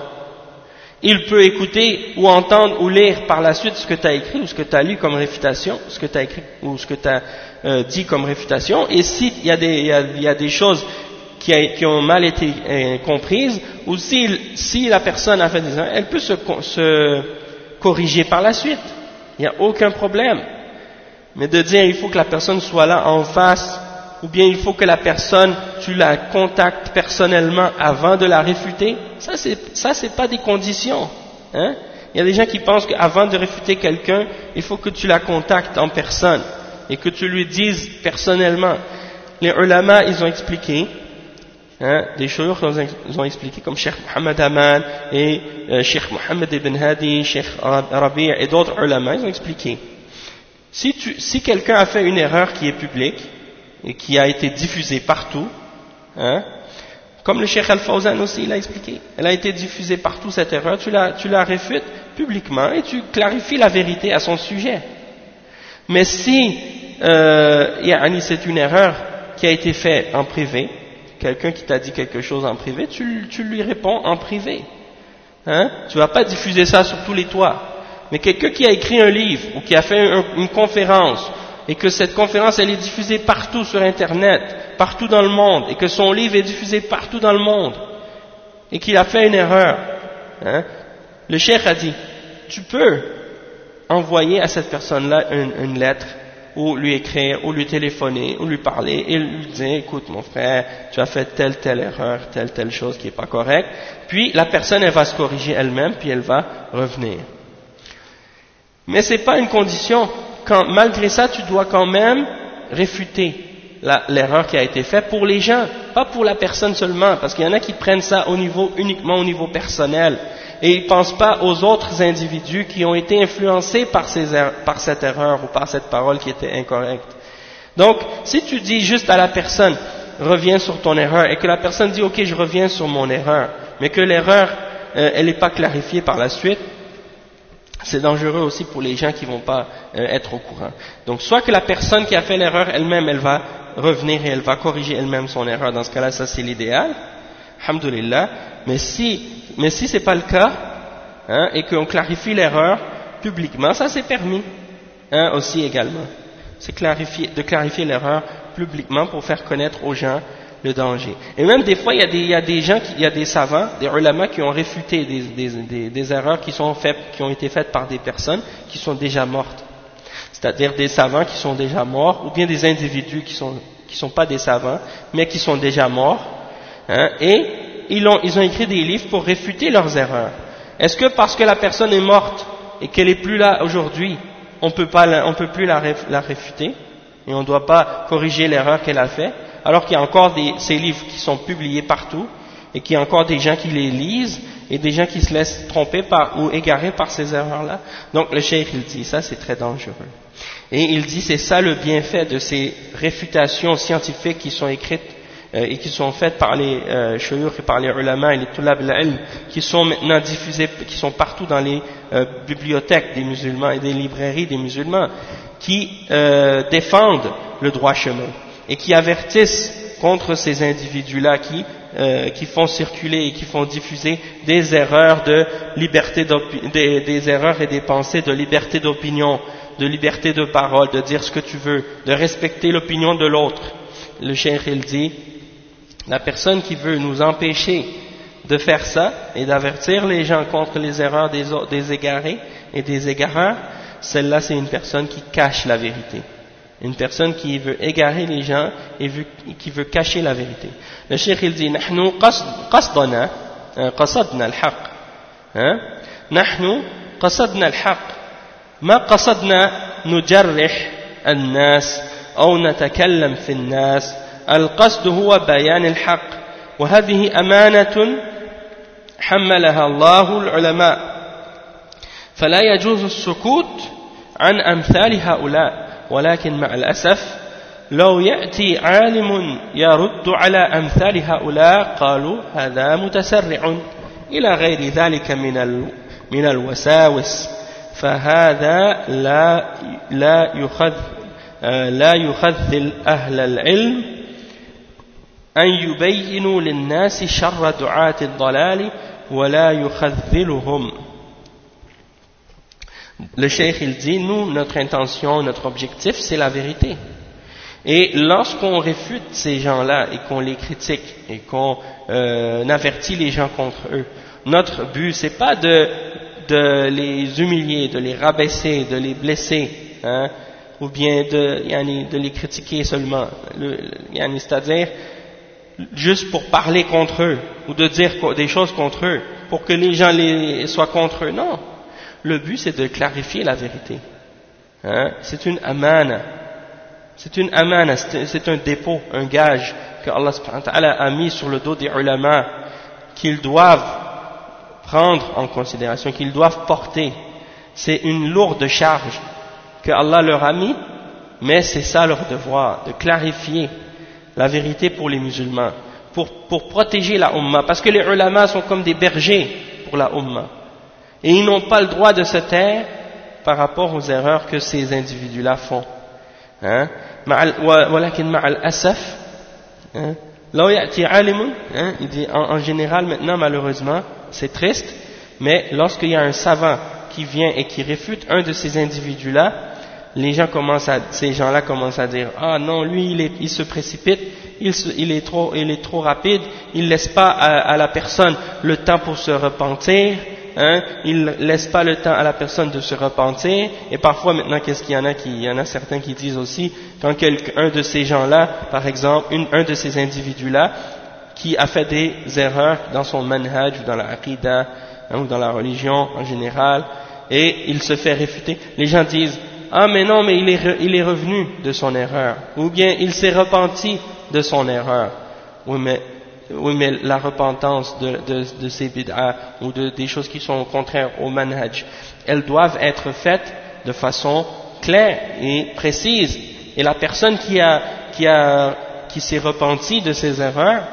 il peut écouter ou entendre ou lire par la suite ce que tu as écrit ou ce que tu as lu comme réfutation, ce que tu as écrit ou ce que tu as dit comme réfutation. Et s'il y a des choses qui ont mal été comprises, ou si la personne a fait des erreurs, elle peut se corriger par la suite. Il n'y a aucun problème. Mais de dire il faut que la personne soit là en face, ou bien il faut que la personne, tu la contactes personnellement avant de la réfuter, ça c'est pas des conditions. Hein? Il y a des gens qui pensent qu'avant de réfuter quelqu'un, il faut que tu la contactes en personne et que tu lui dises personnellement. Les ulama, ils ont expliqué des shuyukh nous ont expliqué, comme Cheikh Mohammed Aman et Cheikh Mohammed ibn Hadi, Cheikh Rabi' et d'autres ulama, ils ont expliqué. Si quelqu'un a fait une erreur qui est publique et qui a été diffusée partout, comme le Cheikh Al-Fawzan aussi l'a expliqué, elle a été diffusée partout cette erreur, tu la réfutes publiquement et tu clarifies la vérité à son sujet. Mais si c'est une erreur qui a été faite en privé, quelqu'un qui t'a dit quelque chose en privé, tu lui réponds en privé. Tu vas pas diffuser ça sur tous les toits. Mais quelqu'un qui a écrit un livre ou qui a fait une conférence et que cette conférence elle est diffusée partout sur Internet, partout dans le monde, et que son livre est diffusé partout dans le monde, et qu'il a fait une erreur, le cheikh a dit, tu peux envoyer à cette personne-là une lettre, ou lui écrire, ou lui téléphoner, ou lui parler, et lui dire, écoute mon frère, tu as fait telle erreur, telle chose qui n'est pas correcte, puis la personne elle va se corriger elle-même, puis elle va revenir. Mais c'est pas une condition. Malgré ça, tu dois quand même réfuter l'erreur qui a été faite pour les gens, pas pour la personne seulement, parce qu'il y en a qui prennent ça uniquement au niveau personnel, et ils ne pensent pas aux autres individus qui ont été influencés par cette erreur ou par cette parole qui était incorrecte. Donc, si tu dis juste à la personne, reviens sur ton erreur, et que la personne dit, ok, je reviens sur mon erreur, mais que l'erreur, elle n'est pas clarifiée par la suite, c'est dangereux aussi pour les gens qui vont pas être au courant. Donc, soit que la personne qui a fait l'erreur elle-même, elle va revenir et elle va corriger elle-même son erreur. Dans ce cas-là, ça c'est l'idéal. Alhamdulillah. Mais si c'est pas le cas, et qu'on clarifie l'erreur publiquement, ça c'est permis, aussi également. C'est de clarifier l'erreur publiquement pour faire connaître aux gens le danger. Et même des fois, il y a des savants, des ulama qui ont réfuté des erreurs qui ont été faites par des personnes qui sont déjà mortes. C'est-à-dire des savants qui sont déjà morts, ou bien des individus qui sont pas des savants, mais qui sont déjà morts, et ils ont écrit des livres pour réfuter leurs erreurs. Est-ce que parce que la personne est morte et qu'elle est plus là aujourd'hui, on peut plus la réfuter, et on ne doit pas corriger l'erreur qu'elle a faite? Alors qu'il y a encore ces livres qui sont publiés partout, et qu'il y a encore des gens qui les lisent, et des gens qui se laissent tromper ou égarer par ces erreurs-là. Donc le cheikh il dit, ça c'est très dangereux. Et il dit, c'est ça le bienfait de ces réfutations scientifiques qui sont écrites et qui sont faites par les shuyukh et par les ulama et les tulab al-ilm, qui sont maintenant diffusées, qui sont partout dans les bibliothèques des musulmans et des librairies des musulmans, qui défendent le droit chemin et qui avertissent contre ces individus-là qui font circuler et qui font diffuser des erreurs de liberté des erreurs et des pensées de liberté d'opinion, de liberté de parole, de dire ce que tu veux, de respecter l'opinion de l'autre. Le cheikh il dit, la personne qui veut nous empêcher de faire ça et d'avertir les gens contre les erreurs des égarés et des égareurs, celle-là c'est une personne qui cache la vérité. Une personne qui veut égarer les gens et qui veut cacher la vérité. Le cheikh il dit, نحن قصدنا الحق. نحن قصدنا الحق. ما قصدنا نجرح الناس أو نتكلم في الناس. القصد هو بيان الحق. وهذه أمانة حملها الله العلماء. فلا يجوز السكوت عن أمثال هؤلاء. ولكن مع الأسف لو يأتي عالم يرد على أمثال هؤلاء قالوا هذا متسرع إلى غير ذلك من الوساوس فهذا لا يخذل أهل العلم أن يبينوا للناس شر دعاة الضلال ولا يخذلهم. Le cheikh il dit, nous, notre intention, notre objectif, c'est la vérité. Et lorsqu'on réfute ces gens-là et qu'on les critique et qu'on avertit les gens contre eux, notre but, c'est pas de les humilier, de les rabaisser, de les blesser, ou bien de les critiquer seulement. C'est-à-dire, juste pour parler contre eux, ou de dire des choses contre eux, pour que les gens soient contre eux. Non. Le but, c'est de clarifier la vérité. C'est une amana. C'est un dépôt, un gage que Allah subhanahu wa ta'ala a mis sur le dos des ulama, qu'ils doivent prendre en considération, qu'ils doivent porter, c'est une lourde charge que Allah leur a mis, mais c'est ça leur devoir, de clarifier la vérité pour les musulmans, pour protéger la Ummah, parce que les ulama sont comme des bergers pour la Ummah, et ils n'ont pas le droit de se taire par rapport aux erreurs que ces individus-là font. Hein? ولكن مع الأسف لو يأتي عالم, il dit en général maintenant malheureusement c'est triste, mais lorsqu'il y a un savant qui vient et qui réfute un de ces individus-là, ces gens-là commencent à dire ah non, lui il se précipite, il est trop rapide, il laisse pas à la personne le temps pour se repentir, il laisse pas le temps à la personne de se repentir. Et parfois maintenant, qu'est-ce qu'il y en a il y en a certains qui disent aussi, quand un de ces gens-là, par exemple un de ces individus-là qui a fait des erreurs dans son manhaj ou dans la aqidah, ou dans la religion en général, et il se fait réfuter, les gens disent ah mais non, mais il est revenu de son erreur, ou bien il s'est repenti de son erreur. Oui mais la repentance de ces bid'ah ou des choses qui sont contraires au manhaj, elles doivent être faites de façon claire et précise, et la personne qui s'est repentie de ses erreurs,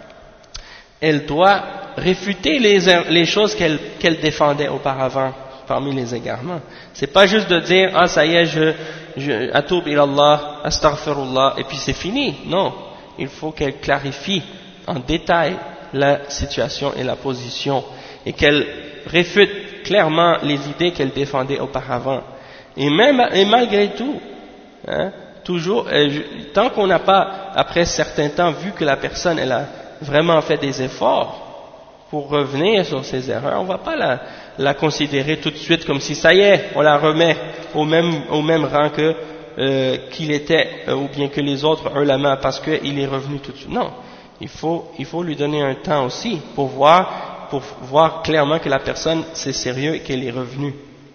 elle doit réfuter les choses qu'elle défendait auparavant parmi les égarements. C'est pas juste de dire ah ça y est, je atoub ilallah, astaghfirullah, et puis c'est fini. Non, il faut qu'elle clarifie en détail la situation et la position, et qu'elle réfute clairement les idées qu'elle défendait auparavant. Et malgré tout, toujours, tant qu'on n'a pas, après certain temps, vu que la personne elle a vraiment fait des efforts pour revenir sur ses erreurs, on ne va pas la considérer tout de suite comme si ça y est, on la remet au même rang qu'il était, ou bien que les autres ulama, parce qu'il est revenu tout de suite. Non, il faut lui donner un temps aussi pour voir clairement que la personne c'est sérieux et qu'elle est revenue,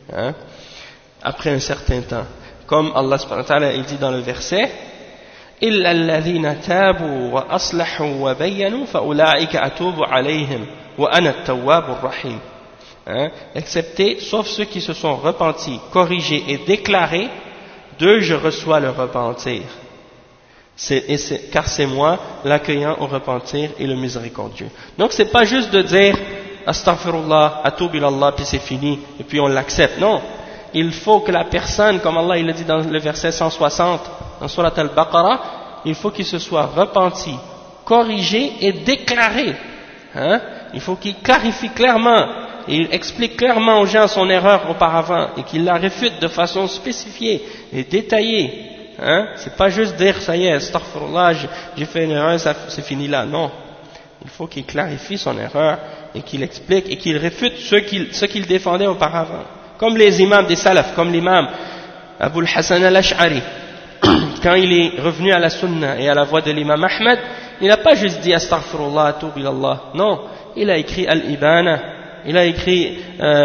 après un certain temps. Comme Allah subhanahu wa ta'ala dit dans le verset إِلَّا الَّذِينَ تَابُوا وَأَصْلَحُوا وَبَيَّنُوا فَأُولَٰئِكَ أَتُوبُ عَلَيْهِمْ وَأَنَا التَّوَّابُ الرَّحِيمُ. Excepté, sauf ceux qui se sont repentis, corrigés et déclarés, d'eux je reçois le repentir. Car c'est moi l'accueillant au repentir et le miséricordieux. Donc c'est pas juste de dire astaghfirullah, atoub ilallah, puis c'est fini, et puis on l'accepte. Non, il faut que la personne, comme Allah il a dit dans le verset 160 dans Surat Al-Baqarah, il faut qu'il se soit repenti, corrigé et déclaré. Il faut qu'il clarifie clairement, et il explique clairement aux gens son erreur auparavant, et qu'il la réfute de façon spécifiée et détaillée. C'est pas juste dire ça y est, astaghfirullah, j'ai fait une erreur, c'est fini là. Non, il faut qu'il clarifie son erreur et qu'il explique et qu'il réfute ce qu'il défendait auparavant. Comme les imams des salaf, comme l'imam Abu al-Hasan al-Ash'ari, quand il est revenu à la sunna et à la voix de l'imam Ahmed, il n'a pas juste dit astaghfirullah, atoub ilallah. Non, il a écrit al-Ibana, il a écrit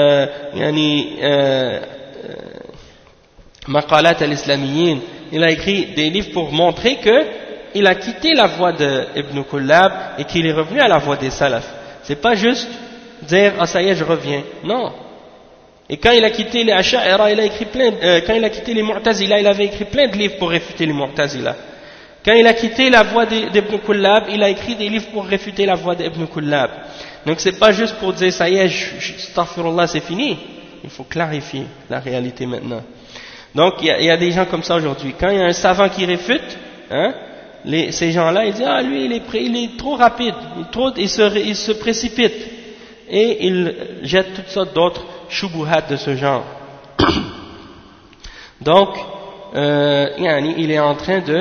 Maqalat al-Islamiyyin. Il a écrit des livres pour montrer qu'il a quitté la voie d'Ibn Kullab et qu'il est revenu à la voie des salaf. C'est pas juste dire ah ça y est je reviens. Non. Et quand il a quitté les Asha'ira, il a écrit quand il a quitté les Mu'tazila, il avait écrit plein de livres pour réfuter les Mu'tazila. Quand il a quitté la voie d'Ibn Kullab, il a écrit des livres pour réfuter la voie d'Ibn Kullab. Donc c'est pas juste pour dire ça y est, astaghfirullah, c'est fini. Il faut clarifier la réalité maintenant. Donc il y a des gens comme ça aujourd'hui. Quand il y a un savant qui réfute, ces gens-là, ils disent ah lui il est trop rapide, il se précipite, et il jette toutes sortes d'autres shubuhat de ce genre. Donc il est en train de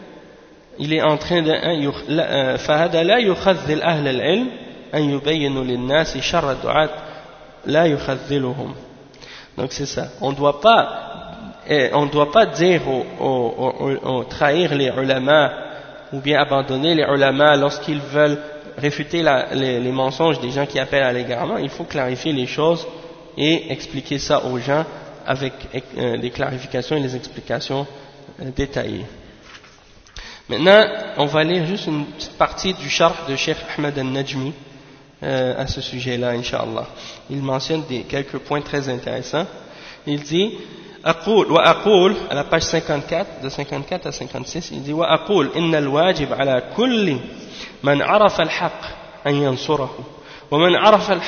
فهذا لا يخذل أهل العلم أن يبينوا للناس شر الدعاة لا يخذلهم. Donc c'est ça. On ne doit pas dire trahir les ulama ou bien abandonner les ulama lorsqu'ils veulent réfuter les mensonges des gens qui appellent à l'égarement. Il faut clarifier les choses et expliquer ça aux gens avec des clarifications et des explications détaillées. Maintenant, on va lire juste une petite partie du sharh de Cheikh Ahmed al-Najmi à ce sujet-là, Inch'Allah. Il mentionne quelques points très intéressants. Il dit وأقول à la page 54 de 54 à 56 il dit وأقول إن الواجب على كل من عرف الحق أن ينصره ومن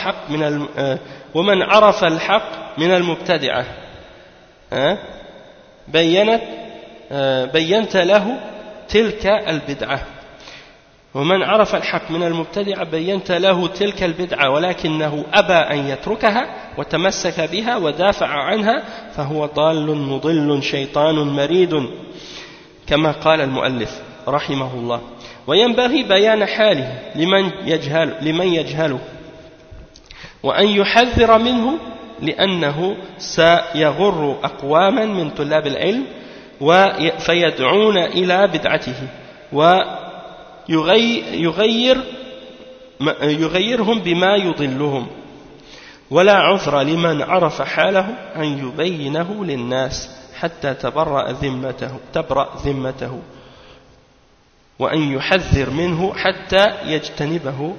عرف الحق من المبتدعة بينت له تلك البدعة ومن عرف الحق من المبتدعة بينت له تلك البدعة ولكنه أبى أن يتركها وتمسك بها ودافع عنها فهو ضال مضل شيطان مريد كما قال المؤلف رحمه الله وينبغي بيان حاله لمن يجهله وأن يحذر منه لأنه سيغر أقواما من طلاب العلم فيدعون إلى بدعته يغيرهم بما يضلهم ولا عذر لمن عرف حاله أن يبينه للناس حتى تبرأ ذمته وأن يحذر منه حتى يجتنبه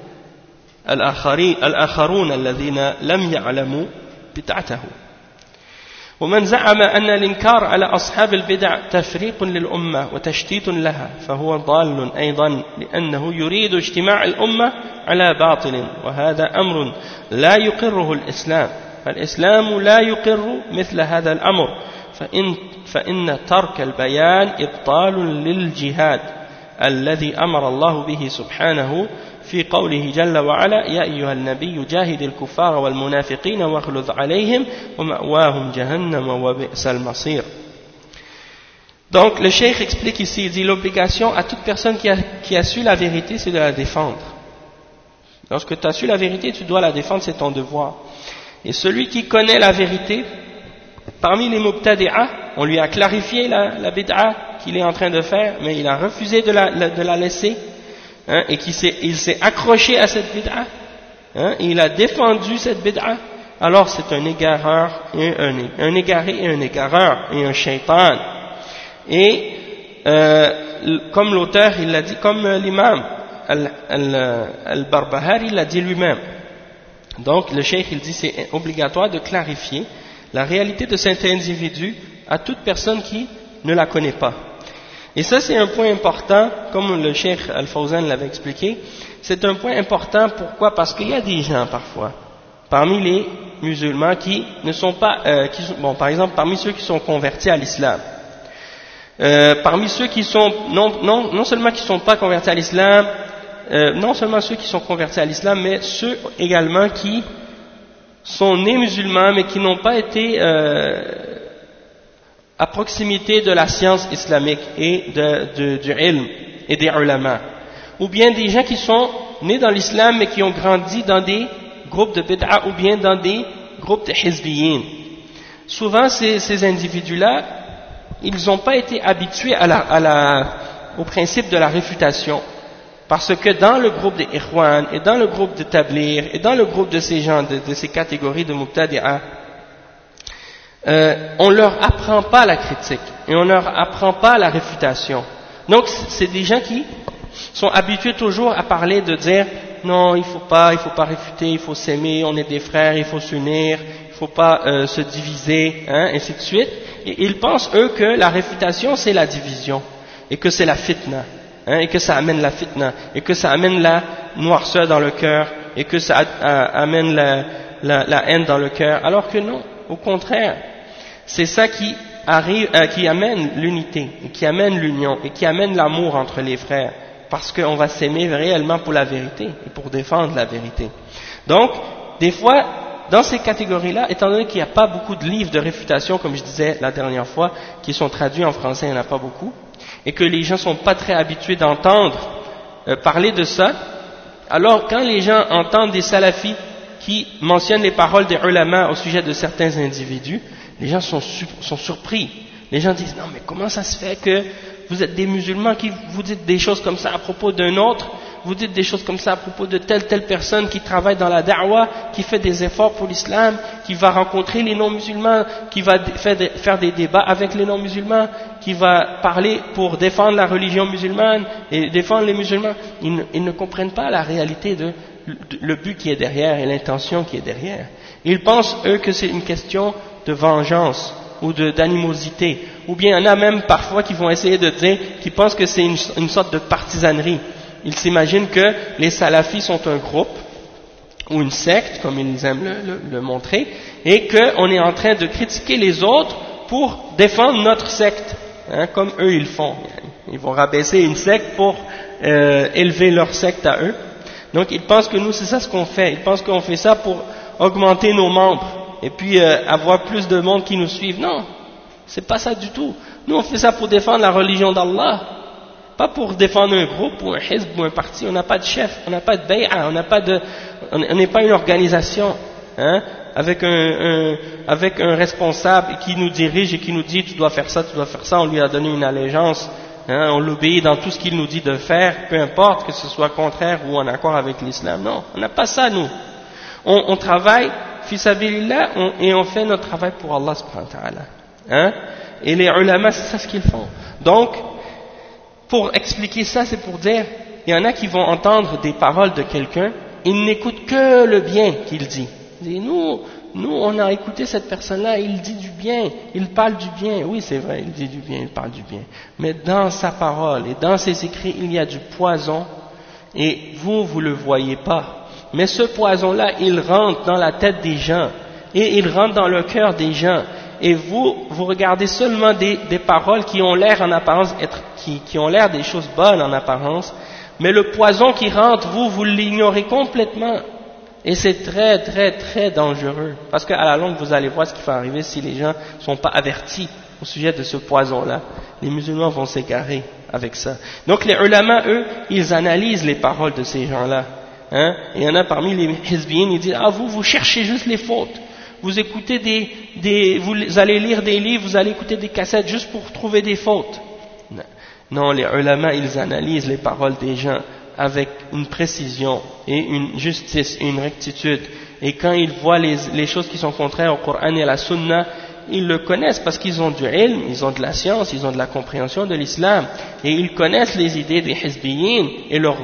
الآخرون الذين لم يعلموا بدعته ومن زعم أن الإنكار على أصحاب البدع تفريق للأمة وتشتيت لها فهو ضال أيضا لأنه يريد اجتماع الأمة على باطل وهذا أمر لا يقره الإسلام الإسلام لا يقر مثل هذا الأمر فإن ترك البيان إبطال للجهاد الذي أمر الله به سبحانه في قوله جل وعلا يا أيها النبي جاهد الكفار والمنافقين واغلظ عليهم ومأواهم جهنم وبئس المصير. Donc le cheikh explique ici, il dit l'obligation à toute personne qui a su la vérité, c'est de la défendre. Lorsque tu as su la vérité, tu dois la défendre, c'est ton devoir. Et celui qui connaît la vérité, parmi les mubtadi'a, on lui a clarifié la bid'a qu'il est en train de faire, mais il a refusé de la laisser. Et il s'est accroché à cette bid'a, et il a défendu cette bid'a, alors c'est un égareur, un égaré et un égareur, et un shaitan. Et comme l'auteur, il l'a dit, comme l'imam al-Barbahari, il l'a dit lui-même. Donc le cheikh, il dit c'est obligatoire de clarifier la réalité de cet individu à toute personne qui ne la connaît pas. Et ça c'est un point important, comme le cheikh Al-Fawzan l'avait expliqué, c'est un point important, pourquoi? Parce qu'il y a des gens parfois, parmi les musulmans qui ne sont pas, par exemple parmi ceux qui sont convertis à l'islam, parmi ceux qui sont, non seulement qui ne sont pas convertis à l'islam, non seulement ceux qui sont convertis à l'islam, mais ceux également qui sont nés musulmans mais qui n'ont pas été à proximité de la science islamique et du ilm et des ulama, ou bien des gens qui sont nés dans l'islam mais qui ont grandi dans des groupes de bid'a ou bien dans des groupes de hizbiyin. Souvent ces individus-là, ils n'ont pas été habitués au principe de la réfutation, parce que dans le groupe des Ikhwan et dans le groupe de Tabligh et dans le groupe de ces gens, de ces catégories de mubtadi'a, on leur apprend pas la critique et on leur apprend pas la réfutation. Donc c'est des gens qui sont habitués toujours à parler de dire non, il faut pas réfuter, il faut s'aimer, on est des frères, il faut s'unir, il faut pas se diviser, ainsi de suite. Et ils pensent eux que la réfutation c'est la division et que c'est la fitna, et que ça amène la fitna et que ça amène la noirceur dans le cœur et que ça amène la haine dans le cœur, alors que non. Au contraire, c'est ça qui amène l'unité, et qui amène l'union, et qui amène l'amour entre les frères, parce qu'on va s'aimer réellement pour la vérité, et pour défendre la vérité. Donc, des fois, dans ces catégories-là, étant donné qu'il n'y a pas beaucoup de livres de réfutation, comme je disais la dernière fois, qui sont traduits en français, il n'y en a pas beaucoup, et que les gens ne sont pas très habitués d'entendre parler de ça, alors quand les gens entendent des salafis qui mentionnent les paroles des ulama au sujet de certains individus, les gens sont surpris. Les gens disent, non mais comment ça se fait que vous êtes des musulmans qui vous dites des choses comme ça à propos d'un autre, vous dites des choses comme ça à propos de telle personne qui travaille dans la da'wah, qui fait des efforts pour l'islam, qui va rencontrer les non-musulmans, qui va faire des débats avec les non-musulmans, qui va parler pour défendre la religion musulmane et défendre les musulmans. Ils ne comprennent pas la réalité de le but qui est derrière et l'intention qui est derrière. Ils pensent, eux, que c'est une question de vengeance ou d'animosité. Ou bien il y en a même parfois qui vont essayer de dire, qui pensent que c'est une sorte de partisanerie. Ils s'imaginent que les salafis sont un groupe ou une secte, comme ils aiment le montrer, et qu'on est en train de critiquer les autres pour défendre notre secte, hein, comme eux ils font. Ils vont rabaisser une secte pour élever leur secte à eux. Donc ils pensent que nous c'est ça ce qu'on fait. Ils pensent qu'on fait ça pour augmenter nos membres et puis avoir plus de monde qui nous suivent. Non, c'est pas ça du tout. Nous on fait ça pour défendre la religion d'Allah, pas pour défendre un groupe ou un hizb ou un parti. On n'a pas de chef, on n'a pas de bay'a, on n'est pas une organisation, hein, avec un responsable qui nous dirige et qui nous dit tu dois faire ça, on lui a donné une allégeance, hein, on l'obéit dans tout ce qu'il nous dit de faire, peu importe que ce soit contraire ou en accord avec l'islam. Non, on n'a pas ça nous. On travaille fi sabilillah et on fait notre travail pour Allah subhanahu wa ta'ala, hein, et les ulama c'est ça ce qu'ils font. Donc pour expliquer ça, c'est pour dire, il y en a qui vont entendre des paroles de quelqu'un, ils n'écoutent que le bien qu'il dit. Ils disent, nous on a écouté cette personne-là, il dit du bien, il parle du bien. Oui, c'est vrai, il dit du bien, il parle du bien. Mais dans sa parole et dans ses écrits, il y a du poison et vous le voyez pas. Mais ce poison-là, il rentre dans la tête des gens et il rentre dans le cœur des gens. Et vous regardez seulement des paroles qui ont l'air en apparence qui ont l'air des choses bonnes en apparence, mais le poison qui rentre, vous l'ignorez complètement. Et c'est très très très dangereux, parce qu'à la longue vous allez voir ce qui va arriver si les gens ne sont pas avertis au sujet de ce poison-là. Les musulmans vont s'égarer avec ça. Donc les ulama, eux, ils analysent les paroles de ces gens-là, hein? Et il y en a parmi les hizbiyin, ils disent, vous cherchez juste les fautes. Vous écoutez vous allez lire des livres, vous allez écouter des cassettes juste pour trouver des fautes. Non, les ulama, ils analysent les paroles des gens avec une précision et une justice, une rectitude. Et quand ils voient les choses qui sont contraires au Coran et à la Sunna, ils le connaissent parce qu'ils ont du ilm, ils ont de la science, ils ont de la compréhension de l'islam. Et ils connaissent les idées des hizbiyin et leurs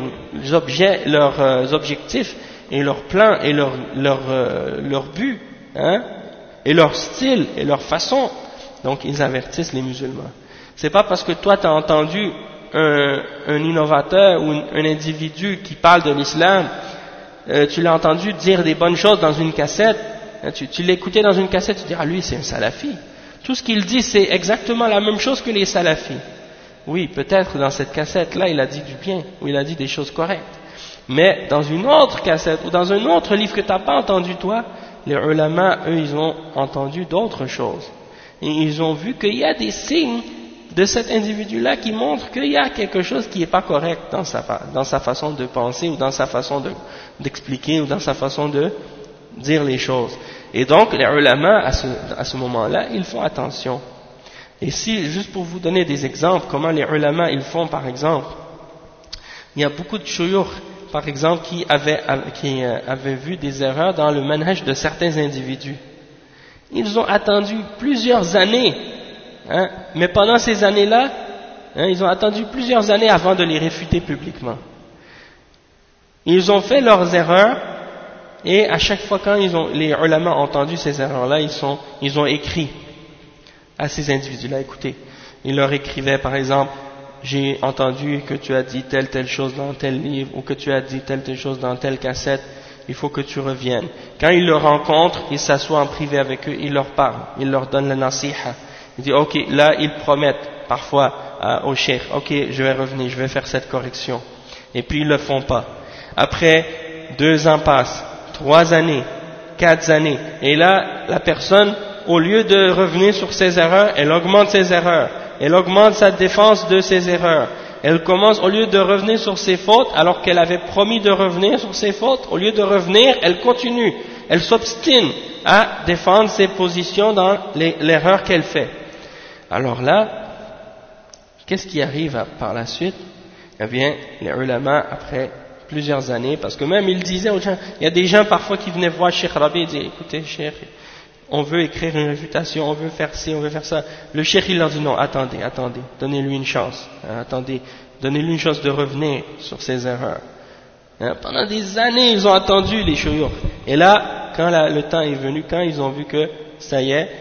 objectifs et leurs plans et leurs buts, hein, et leur style et leur façon. Donc ils avertissent les musulmans. C'est pas parce que toi tu as entendu un innovateur ou un individu qui parle de l'islam, tu l'as entendu dire des bonnes choses dans une cassette, tu l'écoutais dans une cassette, tu dis lui c'est un salafi. Tout ce qu'il dit c'est exactement la même chose que les salafis. Oui, peut-être dans cette cassette-là il a dit du bien, ou il a dit des choses correctes. Mais dans une autre cassette ou dans un autre livre que tu n'as pas entendu toi, les ulama, eux, ils ont entendu d'autres choses. Et ils ont vu qu'il y a des signes de cet individu-là qui montrent qu'il y a quelque chose qui n'est pas correct dans sa façon de penser ou dans sa façon d'expliquer ou dans sa façon de dire les choses. Et donc, les ulama, à ce moment-là, ils font attention. Et si, juste pour vous donner des exemples, comment les ulama, ils font, par exemple, il y a beaucoup de shuyukh, par exemple, qui avaient vu des erreurs dans le manhaj de certains individus. Ils ont attendu plusieurs années, hein, mais pendant ces années-là, hein, ils ont attendu plusieurs années avant de les réfuter publiquement. Ils ont fait leurs erreurs, et à chaque fois quand les ulama ont entendu ces erreurs-là, ils ont écrit à ces individus-là, écoutez, ils leur écrivaient par exemple, j'ai entendu que tu as dit telle chose dans tel livre, ou que tu as dit telle chose dans telle cassette, il faut que tu reviennes. Quand ils le rencontrent, ils s'assoient en privé avec eux, ils leur parlent, ils leur donnent la nasiha. Ils disent, ok, là ils promettent parfois au cheikh, ok, je vais revenir, je vais faire cette correction. Et puis ils le font pas. Après, 2 ans passent, 3 années, 4 années, et là, la personne, au lieu de revenir sur ses erreurs, elle augmente ses erreurs. Elle augmente sa défense de ses erreurs. Elle commence, au lieu de revenir sur ses fautes, alors qu'elle avait promis de revenir sur ses fautes, au lieu de revenir, elle continue. Elle s'obstine à défendre ses positions dans l'erreur qu'elle fait. Alors là, qu'est-ce qui arrive par la suite? Eh bien, les ulama, après plusieurs années, parce que même il disait aux gens, il y a des gens parfois qui venaient voir Cheikh Rabi et disaient, écoutez Cheikh, on veut écrire une réfutation, on veut faire ci, on veut faire ça. Le Cheikh il leur dit non, attendez, donnez-lui une chance, donnez-lui une chance de revenir sur ses erreurs. Pendant des années ils ont attendu les shuyukh, et là, quand le temps est venu, quand ils ont vu que ça y est,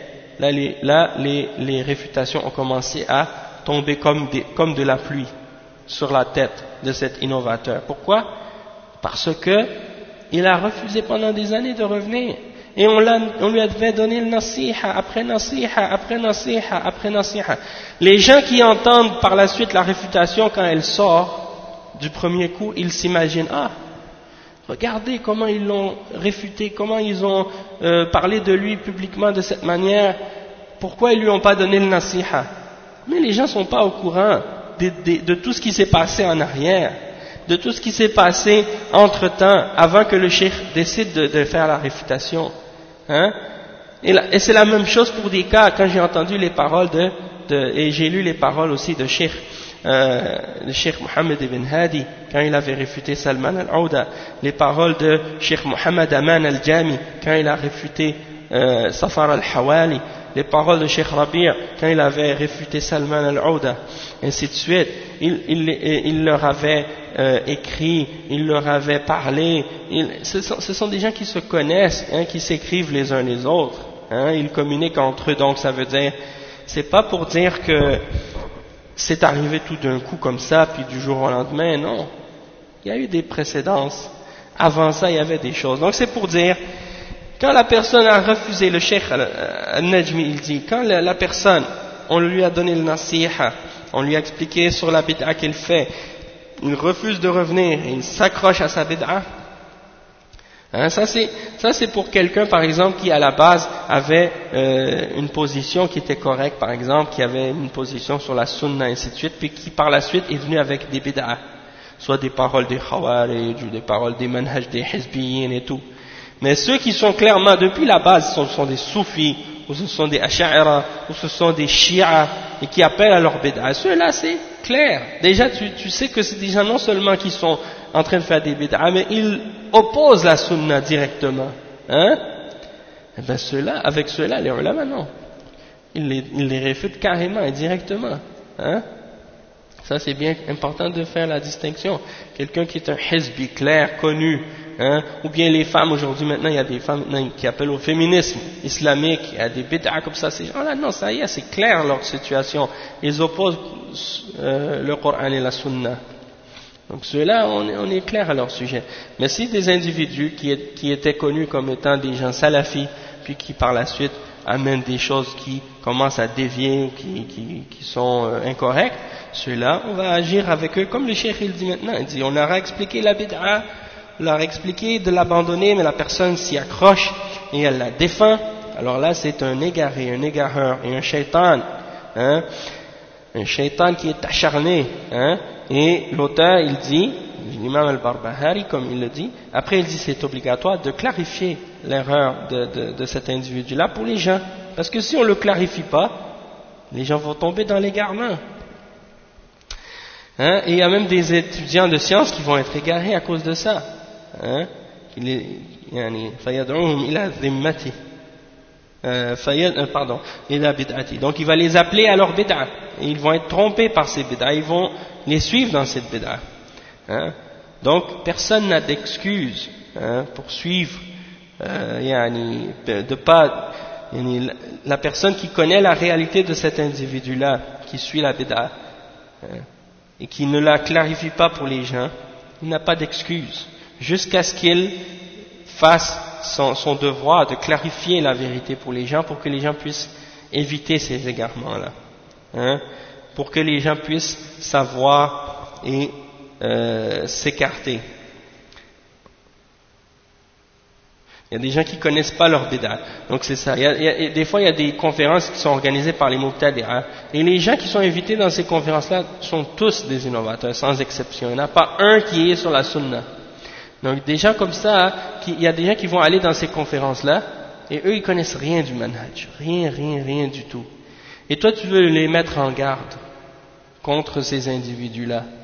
les réfutations ont commencé à tomber comme de la pluie sur la tête de cet innovateur. Pourquoi? Parce que il a refusé pendant des années de revenir. Et on lui avait donné le nasiha, après nasiha, après nasiha, après nasiha. Les gens qui entendent par la suite la réfutation quand elle sort du premier coup, ils s'imaginent, regardez comment ils l'ont réfuté, comment ils ont parlé de lui publiquement de cette manière, pourquoi ils lui ont pas donné le nasiha? Mais les gens ne sont pas au courant de tout ce qui s'est passé en arrière, de tout ce qui s'est passé entre-temps, avant que le cheikh décide de faire la réfutation. Et c'est la même chose pour des cas, quand j'ai entendu les paroles et j'ai lu les paroles aussi de cheikh Mohammed ibn Hadi, quand il avait réfuté Salman al-Aouda, les paroles de cheikh Mohammed Aman al-Jami, quand il a réfuté Safar al-Hawali, les paroles de Cheikh Rabi' quand il avait réfuté Salman al-Aouda, ainsi de suite. Il leur avait écrit, il leur avait parlé. Ce sont des gens qui se connaissent, qui s'écrivent les uns les autres. Ils communiquent entre eux, donc ça veut dire, c'est pas pour dire que c'est arrivé tout d'un coup comme ça, puis du jour au lendemain, non. Il y a eu des précédences. Avant ça, il y avait des choses. Donc c'est pour dire, quand la personne a refusé, le cheikh al-Najmi, il dit, quand la personne, on lui a donné le nasiha, on lui a expliqué sur la bid'a qu'il fait, il refuse de revenir, il s'accroche à sa bid'a, ça c'est pour quelqu'un par exemple qui à la base avait une position qui était correcte, par exemple, qui avait une position sur la sunna, ainsi de suite, puis qui par la suite est venu avec des bid'a, soit des paroles des khawarij, ou des paroles des manhaj des hizbiyin et tout. Mais ceux qui sont clairement, depuis la base, ce sont des soufis, ou ce sont des asha'ira, ou ce sont des shi'a, et qui appellent à leur bid'a, ceux-là c'est clair. Déjà tu sais que c'est des gens non seulement qui sont en train de faire des bid'a, mais ils opposent la sunna directement. Et bien avec ceux-là, les ulama, non. Ils les réfutent carrément et directement. Ça c'est bien important de faire la distinction. Quelqu'un qui est un hizbi clair, connu, ou bien les femmes aujourd'hui, maintenant il y a des femmes maintenant qui appellent au féminisme islamique, il y a des bid'a comme ça, ces gens-là, non, ça y est, c'est clair leur situation. Ils opposent le Coran et la Sunna. Donc ceux-là, on est clair à leur sujet. Mais si des individus qui étaient connus comme étant des gens salafis, puis qui par la suite amènent des choses qui commencent à dévier, qui sont incorrectes, ceux-là, on va agir avec eux comme le cheikh il dit maintenant. Il dit, on leur a expliqué la bid'a, on leur a expliqué de l'abandonner, mais la personne s'y accroche et elle la défend. Alors là, c'est un égaré, un égareur et un shaitan, un shaitan qui est acharné. Et l'auteur, il dit, l'imam al-Barbahari, comme il le dit, après il dit c'est obligatoire de clarifier l'erreur de cet individu-là pour les gens. Parce que si on ne le clarifie pas, les gens vont tomber dans l'égarement. Et il y a même des étudiants de sciences qui vont être égarés à cause de ça. Donc il va les appeler à leur bid'a. Et ils vont être trompés par ces bid'a. Ils vont les suivre dans cette bid'a. Donc personne n'a d'excuse pour suivre la personne qui connaît la réalité de cet individu-là, qui suit la bid'a, et qui ne la clarifie pas pour les gens, il n'a pas d'excuse, jusqu'à ce qu'il fasse son devoir de clarifier la vérité pour les gens, pour que les gens puissent éviter ces égarements-là, pour que les gens puissent savoir et s'écarter. Il y a des gens qui ne connaissent pas leur bid'a. Donc c'est ça. Des fois, il y a des conférences qui sont organisées par les Muqtadi'a. Et les gens qui sont invités dans ces conférences-là sont tous des innovateurs, sans exception. Il n'y en a pas un qui est sur la sunna. Donc des gens comme ça, il y a des gens qui vont aller dans ces conférences-là, et eux, ils connaissent rien du manhaj. Rien du tout. Et toi, tu veux les mettre en garde contre ces individus-là.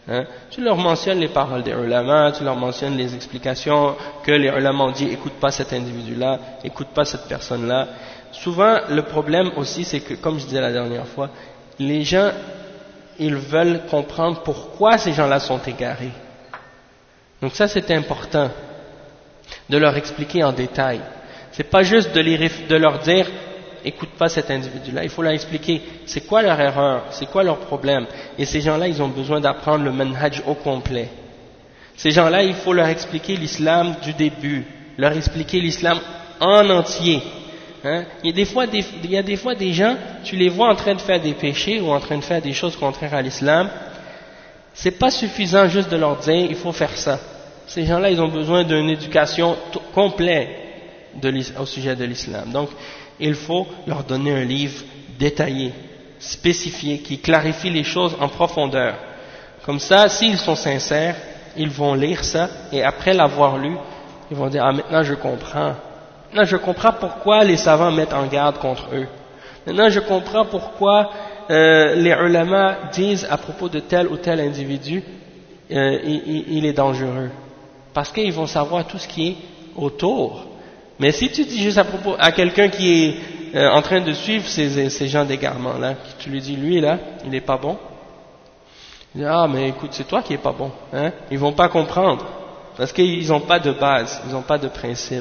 Hein? Tu leur mentionnes les paroles des ulama, tu leur mentionnes les explications que les ulama ont dit, écoute pas cet individu-là, écoute pas cette personne-là. Souvent, le problème aussi, c'est que, comme je disais la dernière fois, les gens, ils veulent comprendre pourquoi ces gens-là sont égarés. Donc ça, c'est important de leur expliquer en détail. C'est pas juste de leur dire, écoute pas cet individu-là, il faut leur expliquer c'est quoi leur erreur, c'est quoi leur problème. Et ces gens-là, ils ont besoin d'apprendre le manhaj au complet. Ces gens-là, il faut leur expliquer l'islam du début, leur expliquer l'islam en entier. Hein? Il y a des fois des gens, tu les vois en train de faire des péchés ou en train de faire des choses contraires à l'islam. C'est pas suffisant juste de leur dire il faut faire ça. Ces gens-là, ils ont besoin d'une éducation complète au sujet de l'islam. Donc, il faut leur donner un livre détaillé, spécifié, qui clarifie les choses en profondeur. Comme ça, s'ils sont sincères, ils vont lire ça et après l'avoir lu, ils vont dire « Ah, maintenant je comprends. Maintenant je comprends pourquoi les savants mettent en garde contre eux. Maintenant je comprends pourquoi les ulama disent à propos de tel ou tel individu, il est dangereux. Parce qu'ils vont savoir tout ce qui est autour. Mais si tu dis juste à propos à quelqu'un qui est en train de suivre ces gens d'égarement là, tu lui dis lui là, il n'est pas bon. Il dit ah mais écoute c'est toi qui est pas bon, hein? Ils vont pas comprendre parce qu'ils n'ont pas de base, ils n'ont pas de principe.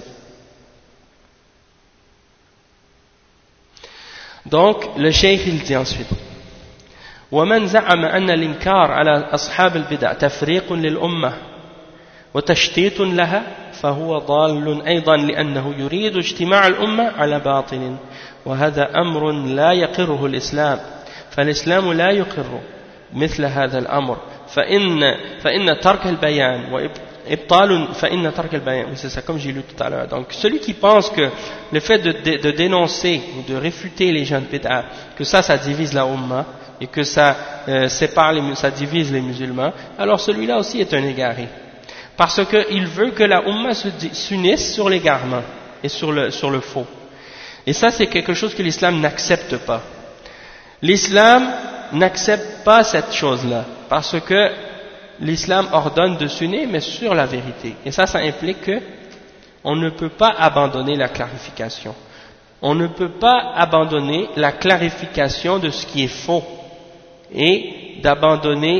Donc le cheikh il dit ensuite ومن زعم أن الإنكار على أصحاب البدع تفريق للأمة وتشتيت لها فهو ضال أيضا لأنه يريد اجتماع الأمة على باطل وهذا أمر لا يقره الإسلام فالإسلام لا يقر مثل هذا الأمر فإن ترك البيان وإبطال فإن ترك البيان c'est ça comme j'ai lu tout à l'heure. Donc celui qui pense que le fait de dénoncer ou de réfuter les gens de bid'a que ça divise la Ummah et que ça ça divise les musulmans, alors celui-là aussi est un égaré. Parce qu'il veut que la Ummah s'unisse sur l'égarement et sur le faux. Et ça, c'est quelque chose que l'islam n'accepte pas. L'islam n'accepte pas cette chose-là, parce que l'islam ordonne de s'unir, mais sur la vérité. Et ça implique que on ne peut pas abandonner la clarification. On ne peut pas abandonner la clarification de ce qui est faux et d'abandonner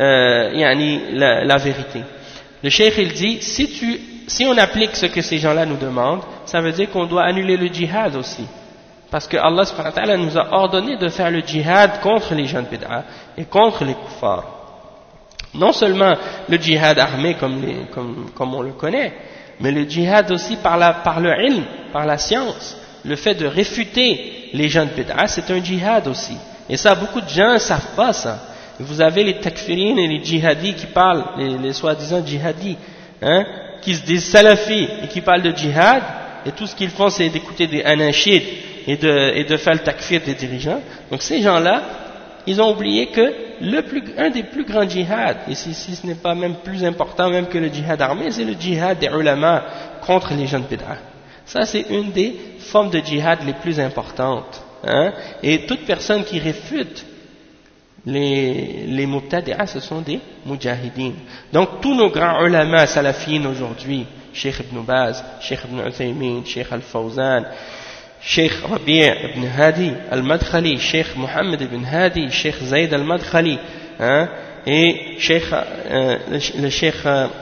la vérité. Le cheikh il dit, si on applique ce que ces gens-là nous demandent, ça veut dire qu'on doit annuler le djihad aussi. Parce que Allah subhanahu wa ta'ala nous a ordonné de faire le djihad contre les gens de bid'a et contre les kuffars. Non seulement le djihad armé comme on le connaît, mais le djihad aussi par le ilm, par la science. Le fait de réfuter les gens de bid'a, c'est un djihad aussi. Et ça, beaucoup de gens ne savent pas ça. Vous avez les takfirines et les djihadis qui parlent, les soi-disant djihadis, hein, qui se disent salafis et qui parlent de djihad, et tout ce qu'ils font c'est d'écouter des anachid et de faire le takfir des dirigeants. Donc ces gens-là, ils ont oublié que un des plus grands djihad, et si ce n'est pas même plus important même que le djihad armé, c'est le djihad des ulama contre les gens de bid'a. Ça c'est une des formes de djihad les plus importantes. Hein, et toute personne qui réfute les mubtadi'a, ce sont des mujahideen. Donc tous nos grands ulama salafiyyin aujourd'hui, Cheikh Ibn Baz, Cheikh Ibn Uthaymin, Cheikh Al-Fawzan, Cheikh Rabi' Ibn Hadi Al-Madkhali, Cheikh Mohammed Ibn Hadi, Cheikh Zayd Al-Madkhali, hein, et le Cheikh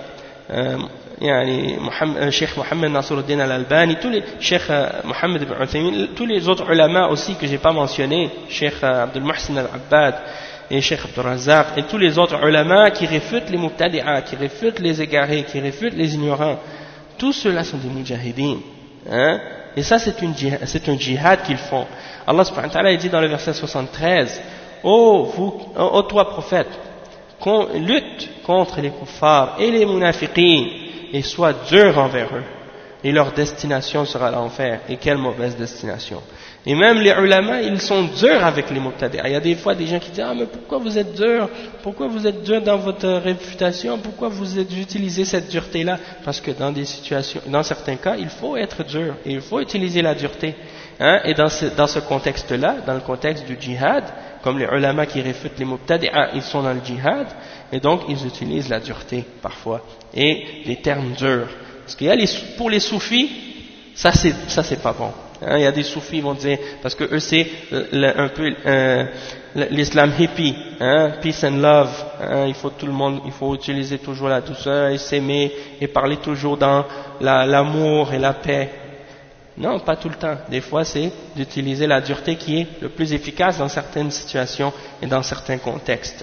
Cheikh Mohammed Nasruddin Al-Albani, tous les Cheikh Mohammed Ibn Uthaymin, tous les autres ulama aussi que j'ai pas mentionnés, Cheikh Abdul Muhsin Al-Abbad et Cheikh Abdul Razzaq et tous les autres ulama qui réfutent les mubtadi'a, qui réfutent les égarés, qui réfutent les ignorants, tous ceux-là sont des mujahideen, hein? Et ça c'est un djihad qu'ils font. Allah subhanahu wa ta'ala dit dans le verset 73, ô toi prophète, lutte contre les kuffars et les munafiqin et sois dur envers eux, et leur destination sera l'enfer. Et quelle mauvaise destination. Et même les ulama, ils sont durs avec les mubtadi'a. Il y a des fois des gens qui disent ah mais pourquoi vous êtes dur dans votre réfutation, pourquoi vous utilisez cette dureté là? Parce que dans certains cas il faut être dur et il faut utiliser la dureté. hein, et dans ce contexte-là, dans le contexte du djihad, comme les ulama qui réfutent les mubtadi'a, ils sont dans le djihad, et donc ils utilisent la dureté parfois, et des termes durs. Parce qu'il y a pour les soufis, ça c'est pas bon. Hein, il y a des soufis qui vont dire, parce que eux c'est un peu l'islam hippie, hein, peace and love, hein, il faut utiliser toujours la douceur et s'aimer et parler toujours dans l'amour et la paix. Non, pas tout le temps. Des fois, c'est d'utiliser la dureté qui est le plus efficace dans certaines situations et dans certains contextes.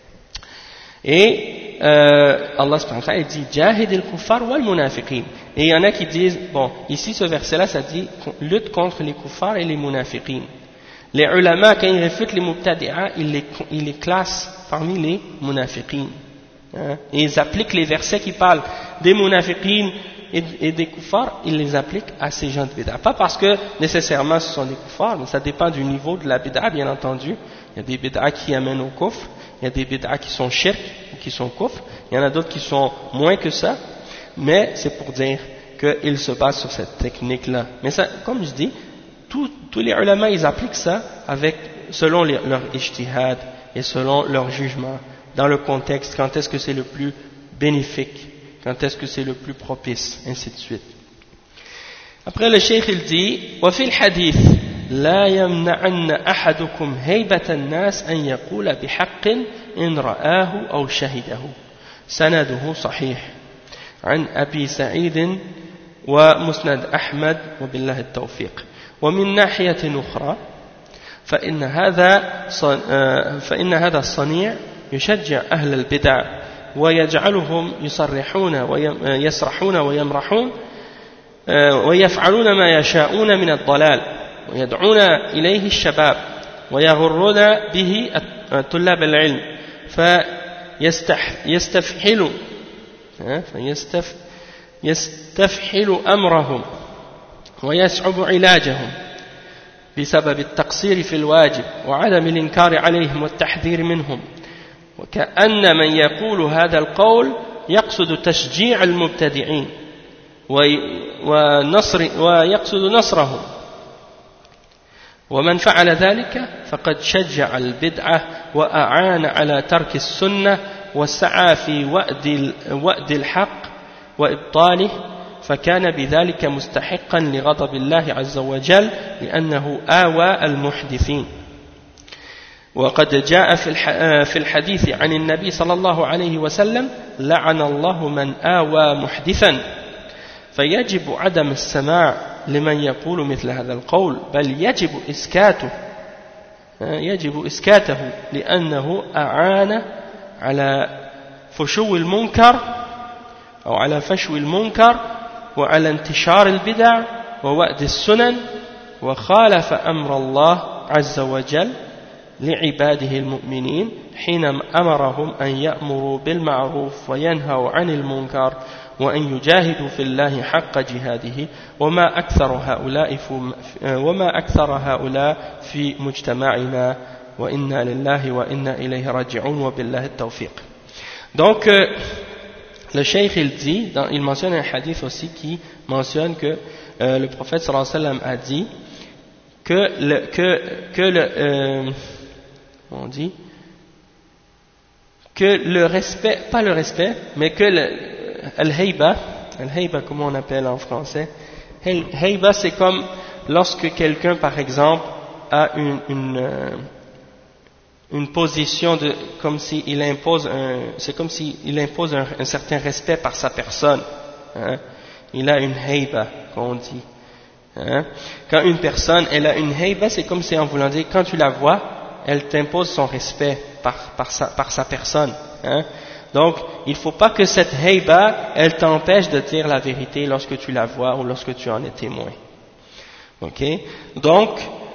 Et Allah subhanahu wa ta'ala dit Jahid al-kuffar wal munafiqin. Et il y en a qui disent, bon, ici ce verset-là, ça dit lutte contre les kuffars et les munafiqin. Les ulama, quand ils réfutent les mubtadi'a, ils les classent parmi les munafiqin. Hein? Et ils appliquent les versets qui parlent des munafiqin et des kuffars, ils les appliquent à ces gens de bid'a. Pas parce que nécessairement ce sont des kuffars, mais ça dépend du niveau de la bid'a, bien entendu. Il y a des bid'a qui amènent au kufr, il y a des bid'a qui sont shirk, qui sont kufr, il y en a d'autres qui sont moins que ça, mais c'est pour dire qu'ils se basent sur cette technique-là. Mais ça, comme je dis, tous les ulama, ils appliquent ça selon leur ijtihad et selon leur jugement, dans le contexte, quand est-ce que c'est le plus bénéfique, quand est-ce que c'est le plus propice, ainsi de suite. Après le cheikh il dit وفي الحديث لا يمنعن أحدكم هيبة الناس أن يقول بحق إن رآه أو شهده سنده صحيح عن أبي سعيد ومسند أحمد وبالله التوفيق. ومن ناحية أخرى فإن هذا الصنيع يشجع أهل البدع ويجعلهم يسرحون ويمرحون ويفعلون ما يشاءون من الضلال ويدعون إليه الشباب ويغرون به طلاب العلم يستفحل أمرهم ويصعب علاجهم بسبب التقصير في الواجب وعدم الإنكار عليهم والتحذير منهم وكأن من يقول هذا القول يقصد تشجيع المبتدعين ويقصد نصرهم ومن فعل ذلك فقد شجع البدعة وأعان على ترك السنة وسعى في وأد الحق وإبطاله فكان بذلك مستحقا لغضب الله عز وجل لأنه آوى المحدثين. وقد جاء في الحديث عن النبي صلى الله عليه وسلم لعن الله من آوى محدثا فيجب عدم السماع لمن يقول مثل هذا القول بل يجب إسكاته لأنه أعان على فشو المنكر أو على فشو المنكر وعلى انتشار البدع ووأد السنن وخالف أمر الله عز وجل لعباده المؤمنين حين أمرهم أن يأمروا بالمعروف وينهوا عن المنكر وأن يجاهدوا في الله حق جهاده وما أكثر هؤلاء في مجتمعنا وإنا لله وإنا إليه راجعون وبالله التوفيق. Donc le cheikh il mentionne un hadith aussi qui mentionne que le prophète sallallahu alayhi wa sallam a dit que le respect, pas le respect, mais que al-hayba, comment on appelle en français, al-hayba c'est comme lorsque quelqu'un par exemple a une position de, comme s'il impose c'est comme s'il impose un certain respect par sa personne, hein? Il a une hayba, comme on dit, hein? Quand une personne elle a une hayba, c'est comme si en voulant dire quand tu la vois elle t'impose son respect par sa personne, hein? Donc il ne faut pas que cette hayba elle t'empêche de dire la vérité lorsque tu la vois ou lorsque tu en es témoin. Ok, donc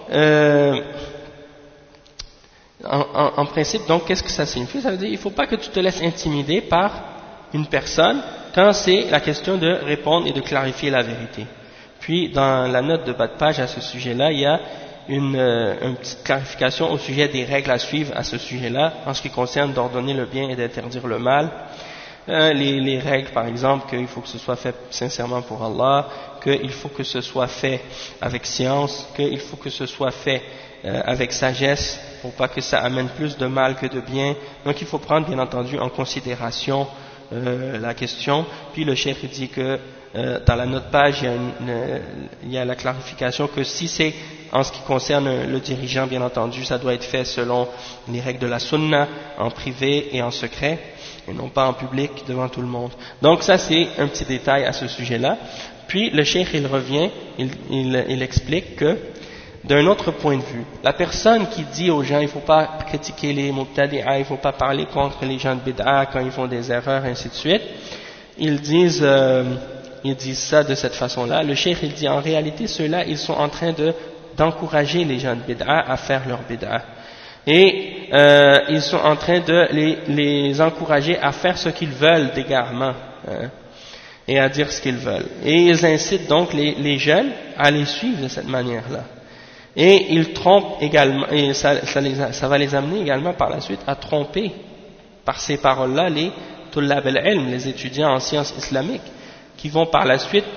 en principe, donc, qu'est-ce que ça signifie? Ça veut dire qu'il ne faut pas que tu te laisses intimider par une personne quand c'est la question de répondre et de clarifier la vérité. Puis, dans la note de bas de page à ce sujet-là, il y a une petite clarification au sujet des règles à suivre à ce sujet-là, en ce qui concerne d'ordonner le bien et d'interdire le mal. les règles par exemple, qu'il faut que ce soit fait sincèrement pour Allah, qu'il faut que ce soit fait avec science, qu'il faut que ce soit fait avec sagesse, pour pas que ça amène plus de mal que de bien. Donc il faut prendre bien entendu en considération la question. Puis le cheikh dit que dans la note page il y a la clarification que si c'est en ce qui concerne le dirigeant, bien entendu, ça doit être fait selon les règles de la sunna, en privé et en secret, et non pas en public devant tout le monde. Donc ça c'est un petit détail à ce sujet-là. Puis le cheikh il revient, il explique que d'un autre point de vue, la personne qui dit aux gens il ne faut pas critiquer les mubtadi'a, il ne faut pas parler contre les gens de bid'a quand ils font des erreurs, ainsi de suite, ils disent ça de cette façon-là. Le cheikh il dit en réalité ceux-là ils sont en train d'encourager les gens de bid'a à faire leur bid'a. Et ils sont en train de les encourager à faire ce qu'ils veulent d'égarement, et à dire ce qu'ils veulent. Et ils incitent donc les jeunes à les suivre de cette manière-là. Et ils trompent également, et ça va les amener également par la suite à tromper par ces paroles-là les tullab al-ilm, les étudiants en sciences islamiques, qui vont par la suite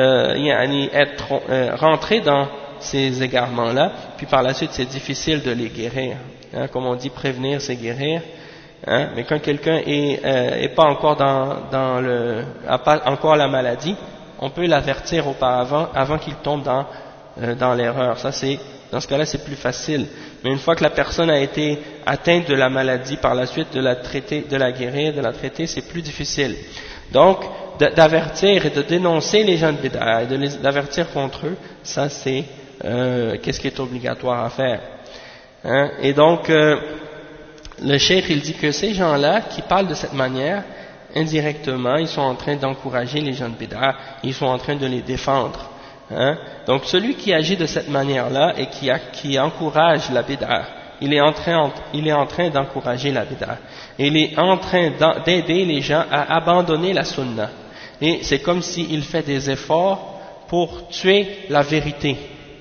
rentrer dans ces égarements-là, puis par la suite c'est difficile de les guérir. Comme on dit, prévenir c'est guérir. Mais quand quelqu'un est pas encore a pas encore la maladie, on peut l'avertir auparavant, avant qu'il tombe dans l'erreur. Ça c'est, dans ce cas-là c'est plus facile. Mais une fois que la personne a été atteinte de la maladie, par la suite de la traiter, de la guérir, de la traiter, c'est plus difficile. Donc d'avertir et de dénoncer les gens de bid'a, et d'avertir contre eux, ça c'est qu'est-ce qui est obligatoire à faire. Et donc le cheikh il dit que ces gens-là qui parlent de cette manière, indirectement ils sont en train d'encourager les gens de bid'a, ils sont en train de les défendre. Donc celui qui agit de cette manière-là et qui encourage la bid'a, il est en train d'encourager la bid'a. Il est en train d'aider les gens à abandonner la sunna. Et c'est comme s'il fait des efforts pour tuer la vérité,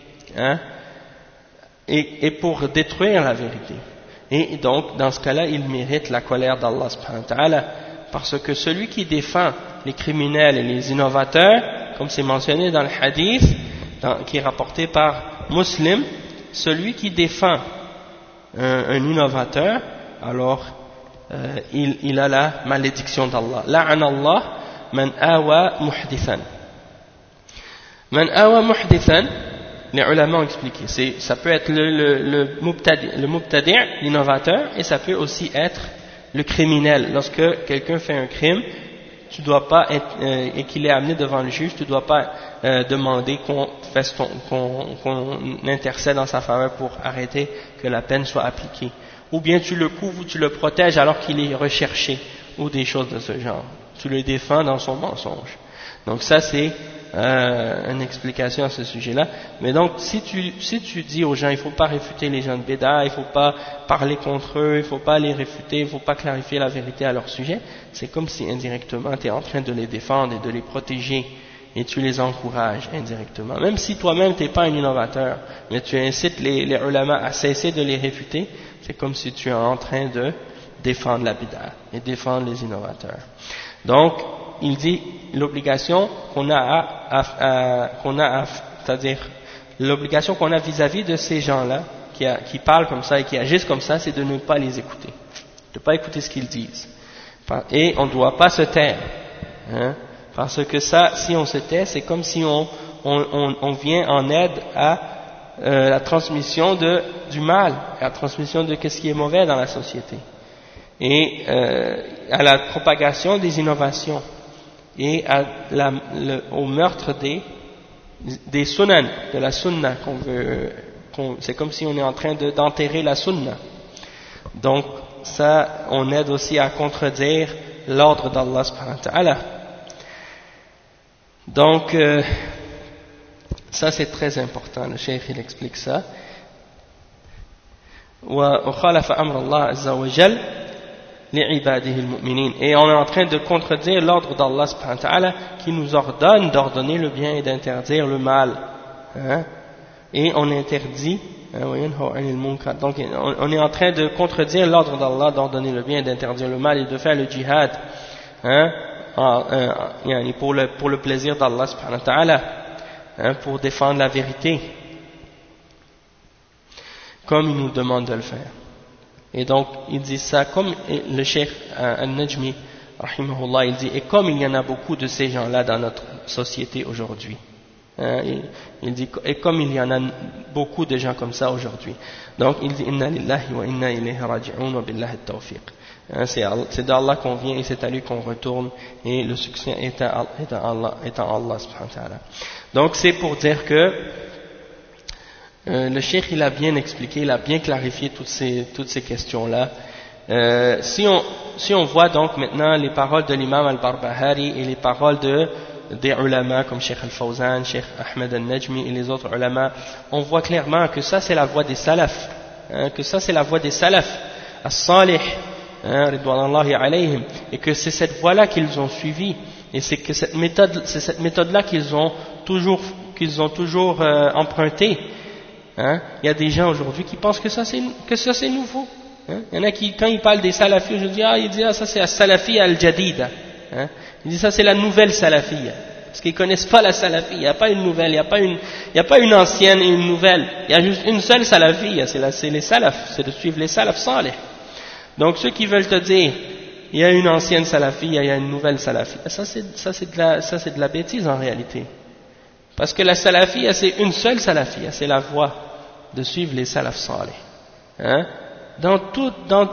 et pour détruire la vérité. Et donc dans ce cas-là il mérite la colère d'Allah subhanahu wa ta'ala, parce que celui qui défend les criminels et les innovateurs, comme c'est mentionné dans le hadith qui est rapporté par Muslim, celui qui défend un innovateur, alors il a la malédiction d'Allah. La'an Allah man awa muhdithan. Man awa muhdithan, les ulama ont expliqué, ça peut être le mubtadi', l'innovateur, et ça peut aussi être le criminel. Lorsque quelqu'un fait un crime, tu dois pas et qu'il est amené devant le juge, tu dois pas demander qu'on intercède en sa faveur pour arrêter que la peine soit appliquée. Ou bien tu le couvres ou tu le protèges alors qu'il est recherché, ou des choses de ce genre. Tu le défends dans son mensonge. Donc ça c'est une explication à ce sujet-là. Mais donc si tu dis aux gens il ne faut pas réfuter les gens de bid'a, il ne faut pas parler contre eux, il ne faut pas les réfuter, il ne faut pas clarifier la vérité à leur sujet, c'est comme si indirectement tu es en train de les défendre et de les protéger, et tu les encourages indirectement. Même si toi-même tu n'es pas un innovateur, mais tu incites les ulama à cesser de les réfuter, c'est comme si tu es en train de défendre la bid'a et défendre les innovateurs. Donc il dit l'obligation qu'on a c'est-à-dire l'obligation qu'on a vis-à-vis de ces gens-là qui parlent comme ça et qui agissent comme ça, c'est de ne pas les écouter, de ne pas écouter ce qu'ils disent. Et on ne doit pas se taire, parce que ça, si on se tait, c'est comme si on vient en aide à la transmission du mal, à la transmission de ce qui est mauvais dans la société, et à la propagation des innovations, et au meurtre des sunan, de la sunna qu'on veut. C'est comme si on est en train d'enterrer la sunna. Donc ça, on aide aussi à contredire l'ordre d'Allah subhanahu wa ta'ala. Donc ça c'est très important, le cheikh il explique ça. وخالف أمر الله عز وجل لعباده المؤمنين. Et on est en train de contredire l'ordre d'Allah subhanahu wa ta'ala qui nous ordonne d'ordonner le bien et d'interdire le mal. Et on interdit, donc on est en train de contredire l'ordre d'Allah d'ordonner le bien et d'interdire le mal et de faire le djihad hein, pour le plaisir d'Allah subhanahu wa ta'ala, hein, pour défendre la vérité, comme il nous demande de le faire. Et donc, il dit ça, comme le cheikh Al-Najmi, rahimahullah, il dit, et comme il y en a beaucoup de ces gens-là dans notre société aujourd'hui. Hein, il dit, et comme il y en a beaucoup de gens comme ça aujourd'hui. Donc, il dit, inna lillahi wa inna ilayhi raji'un wa billahi at-tawfiq. Hein, c'est d'Allah qu'on vient et c'est à lui qu'on retourne, et le succès est en Allah subhanahu wa ta'ala. Donc, c'est pour dire que le cheikh, il a bien expliqué, il a bien clarifié toutes ces questions-là. Si on voit donc maintenant les paroles de l'imam al-Barbahari et les paroles des ulama comme Cheikh al-Fawzan, Cheikh Ahmed al-Najmi et les autres ulama, on voit clairement que ça c'est la voie des salaf, hein, que ça c'est la voie des salaf, as-salih, hein, ridwanallahi alayhim, et que c'est cette voie-là qu'ils ont suivie, et c'est cette méthode-là qu'ils ont toujours empruntée. Hein? Il y a des gens aujourd'hui qui pensent que ça c'est nouveau. Hein? Il y en a qui, quand ils parlent des salafis aujourd'hui, ils disent ça c'est la salafia al-jadida. Hein? Ils disent ça c'est la nouvelle salafia. Parce qu'ils connaissent pas la salafia. Il n'y a pas une nouvelle, il n'y a pas une ancienne et une nouvelle. Il y a juste une seule salafia, c'est les salafs, c'est de suivre les salafs salih. Donc ceux qui veulent te dire, il y a une ancienne salafia, il y a une nouvelle salafia, ça c'est de la bêtise en réalité. Parce que la salafia c'est une seule salafia, c'est la voie de suivre les salafs salih. Hein? Dans tout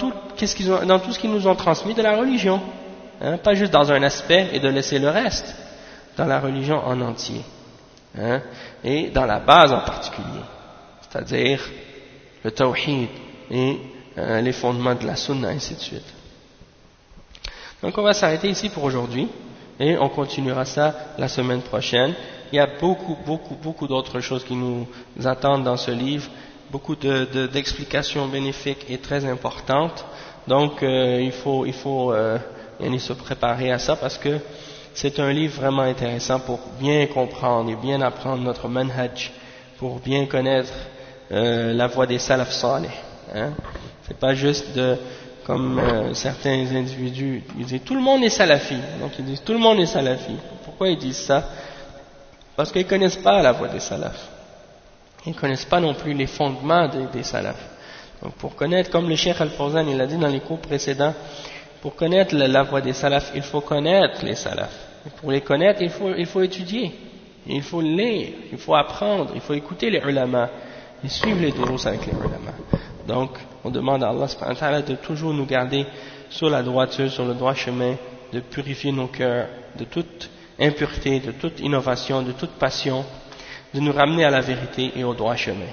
ce qu'ils nous ont transmis de la religion. Hein? Pas juste dans un aspect et de laisser le reste. Dans la religion en entier. Hein? Et dans la base en particulier. C'est-à-dire le tawhid et les fondements de la sunna, ainsi de suite. Donc on va s'arrêter ici pour aujourd'hui. Et on continuera ça la semaine prochaine. Il y a beaucoup d'autres choses qui nous attendent dans ce livre, beaucoup d'explications bénéfiques et très importantes. Donc il faut se préparer à ça parce que c'est un livre vraiment intéressant pour bien comprendre et bien apprendre notre manhaj, pour bien connaître la voie des salaf salih. Hein? C'est pas juste comme certains individus, ils disent tout le monde est salafi. Donc ils disent tout le monde est salafi. Pourquoi ils disent ça? Parce qu'ils ne connaissent pas la voie des salafs. Ils ne connaissent pas non plus les fondements des salafs. Donc pour connaître, comme le Cheikh Al-Fawzan il a dit dans les cours précédents, pour connaître la voie des salafs, il faut connaître les salafs. Et pour les connaître, il faut étudier. Il faut lire, il faut apprendre, il faut écouter les ulama et suivre les durus avec les ulama. Donc on demande à Allah subhanahu wa ta'ala de toujours nous garder sur la droiture, sur le droit chemin, de purifier nos cœurs de toute impureté, de toute innovation, de toute passion, de nous ramener à la vérité et au droit chemin.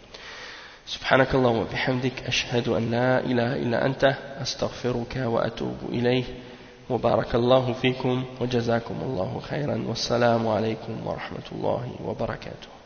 سبحانك اللهم وبحمدك أشهد أن لا إله إلا أنت أستغفرك وأتوب إليه وبارك الله فيكم وجزاكم الله خيرا والسلام عليكم ورحمة الله وبركاته.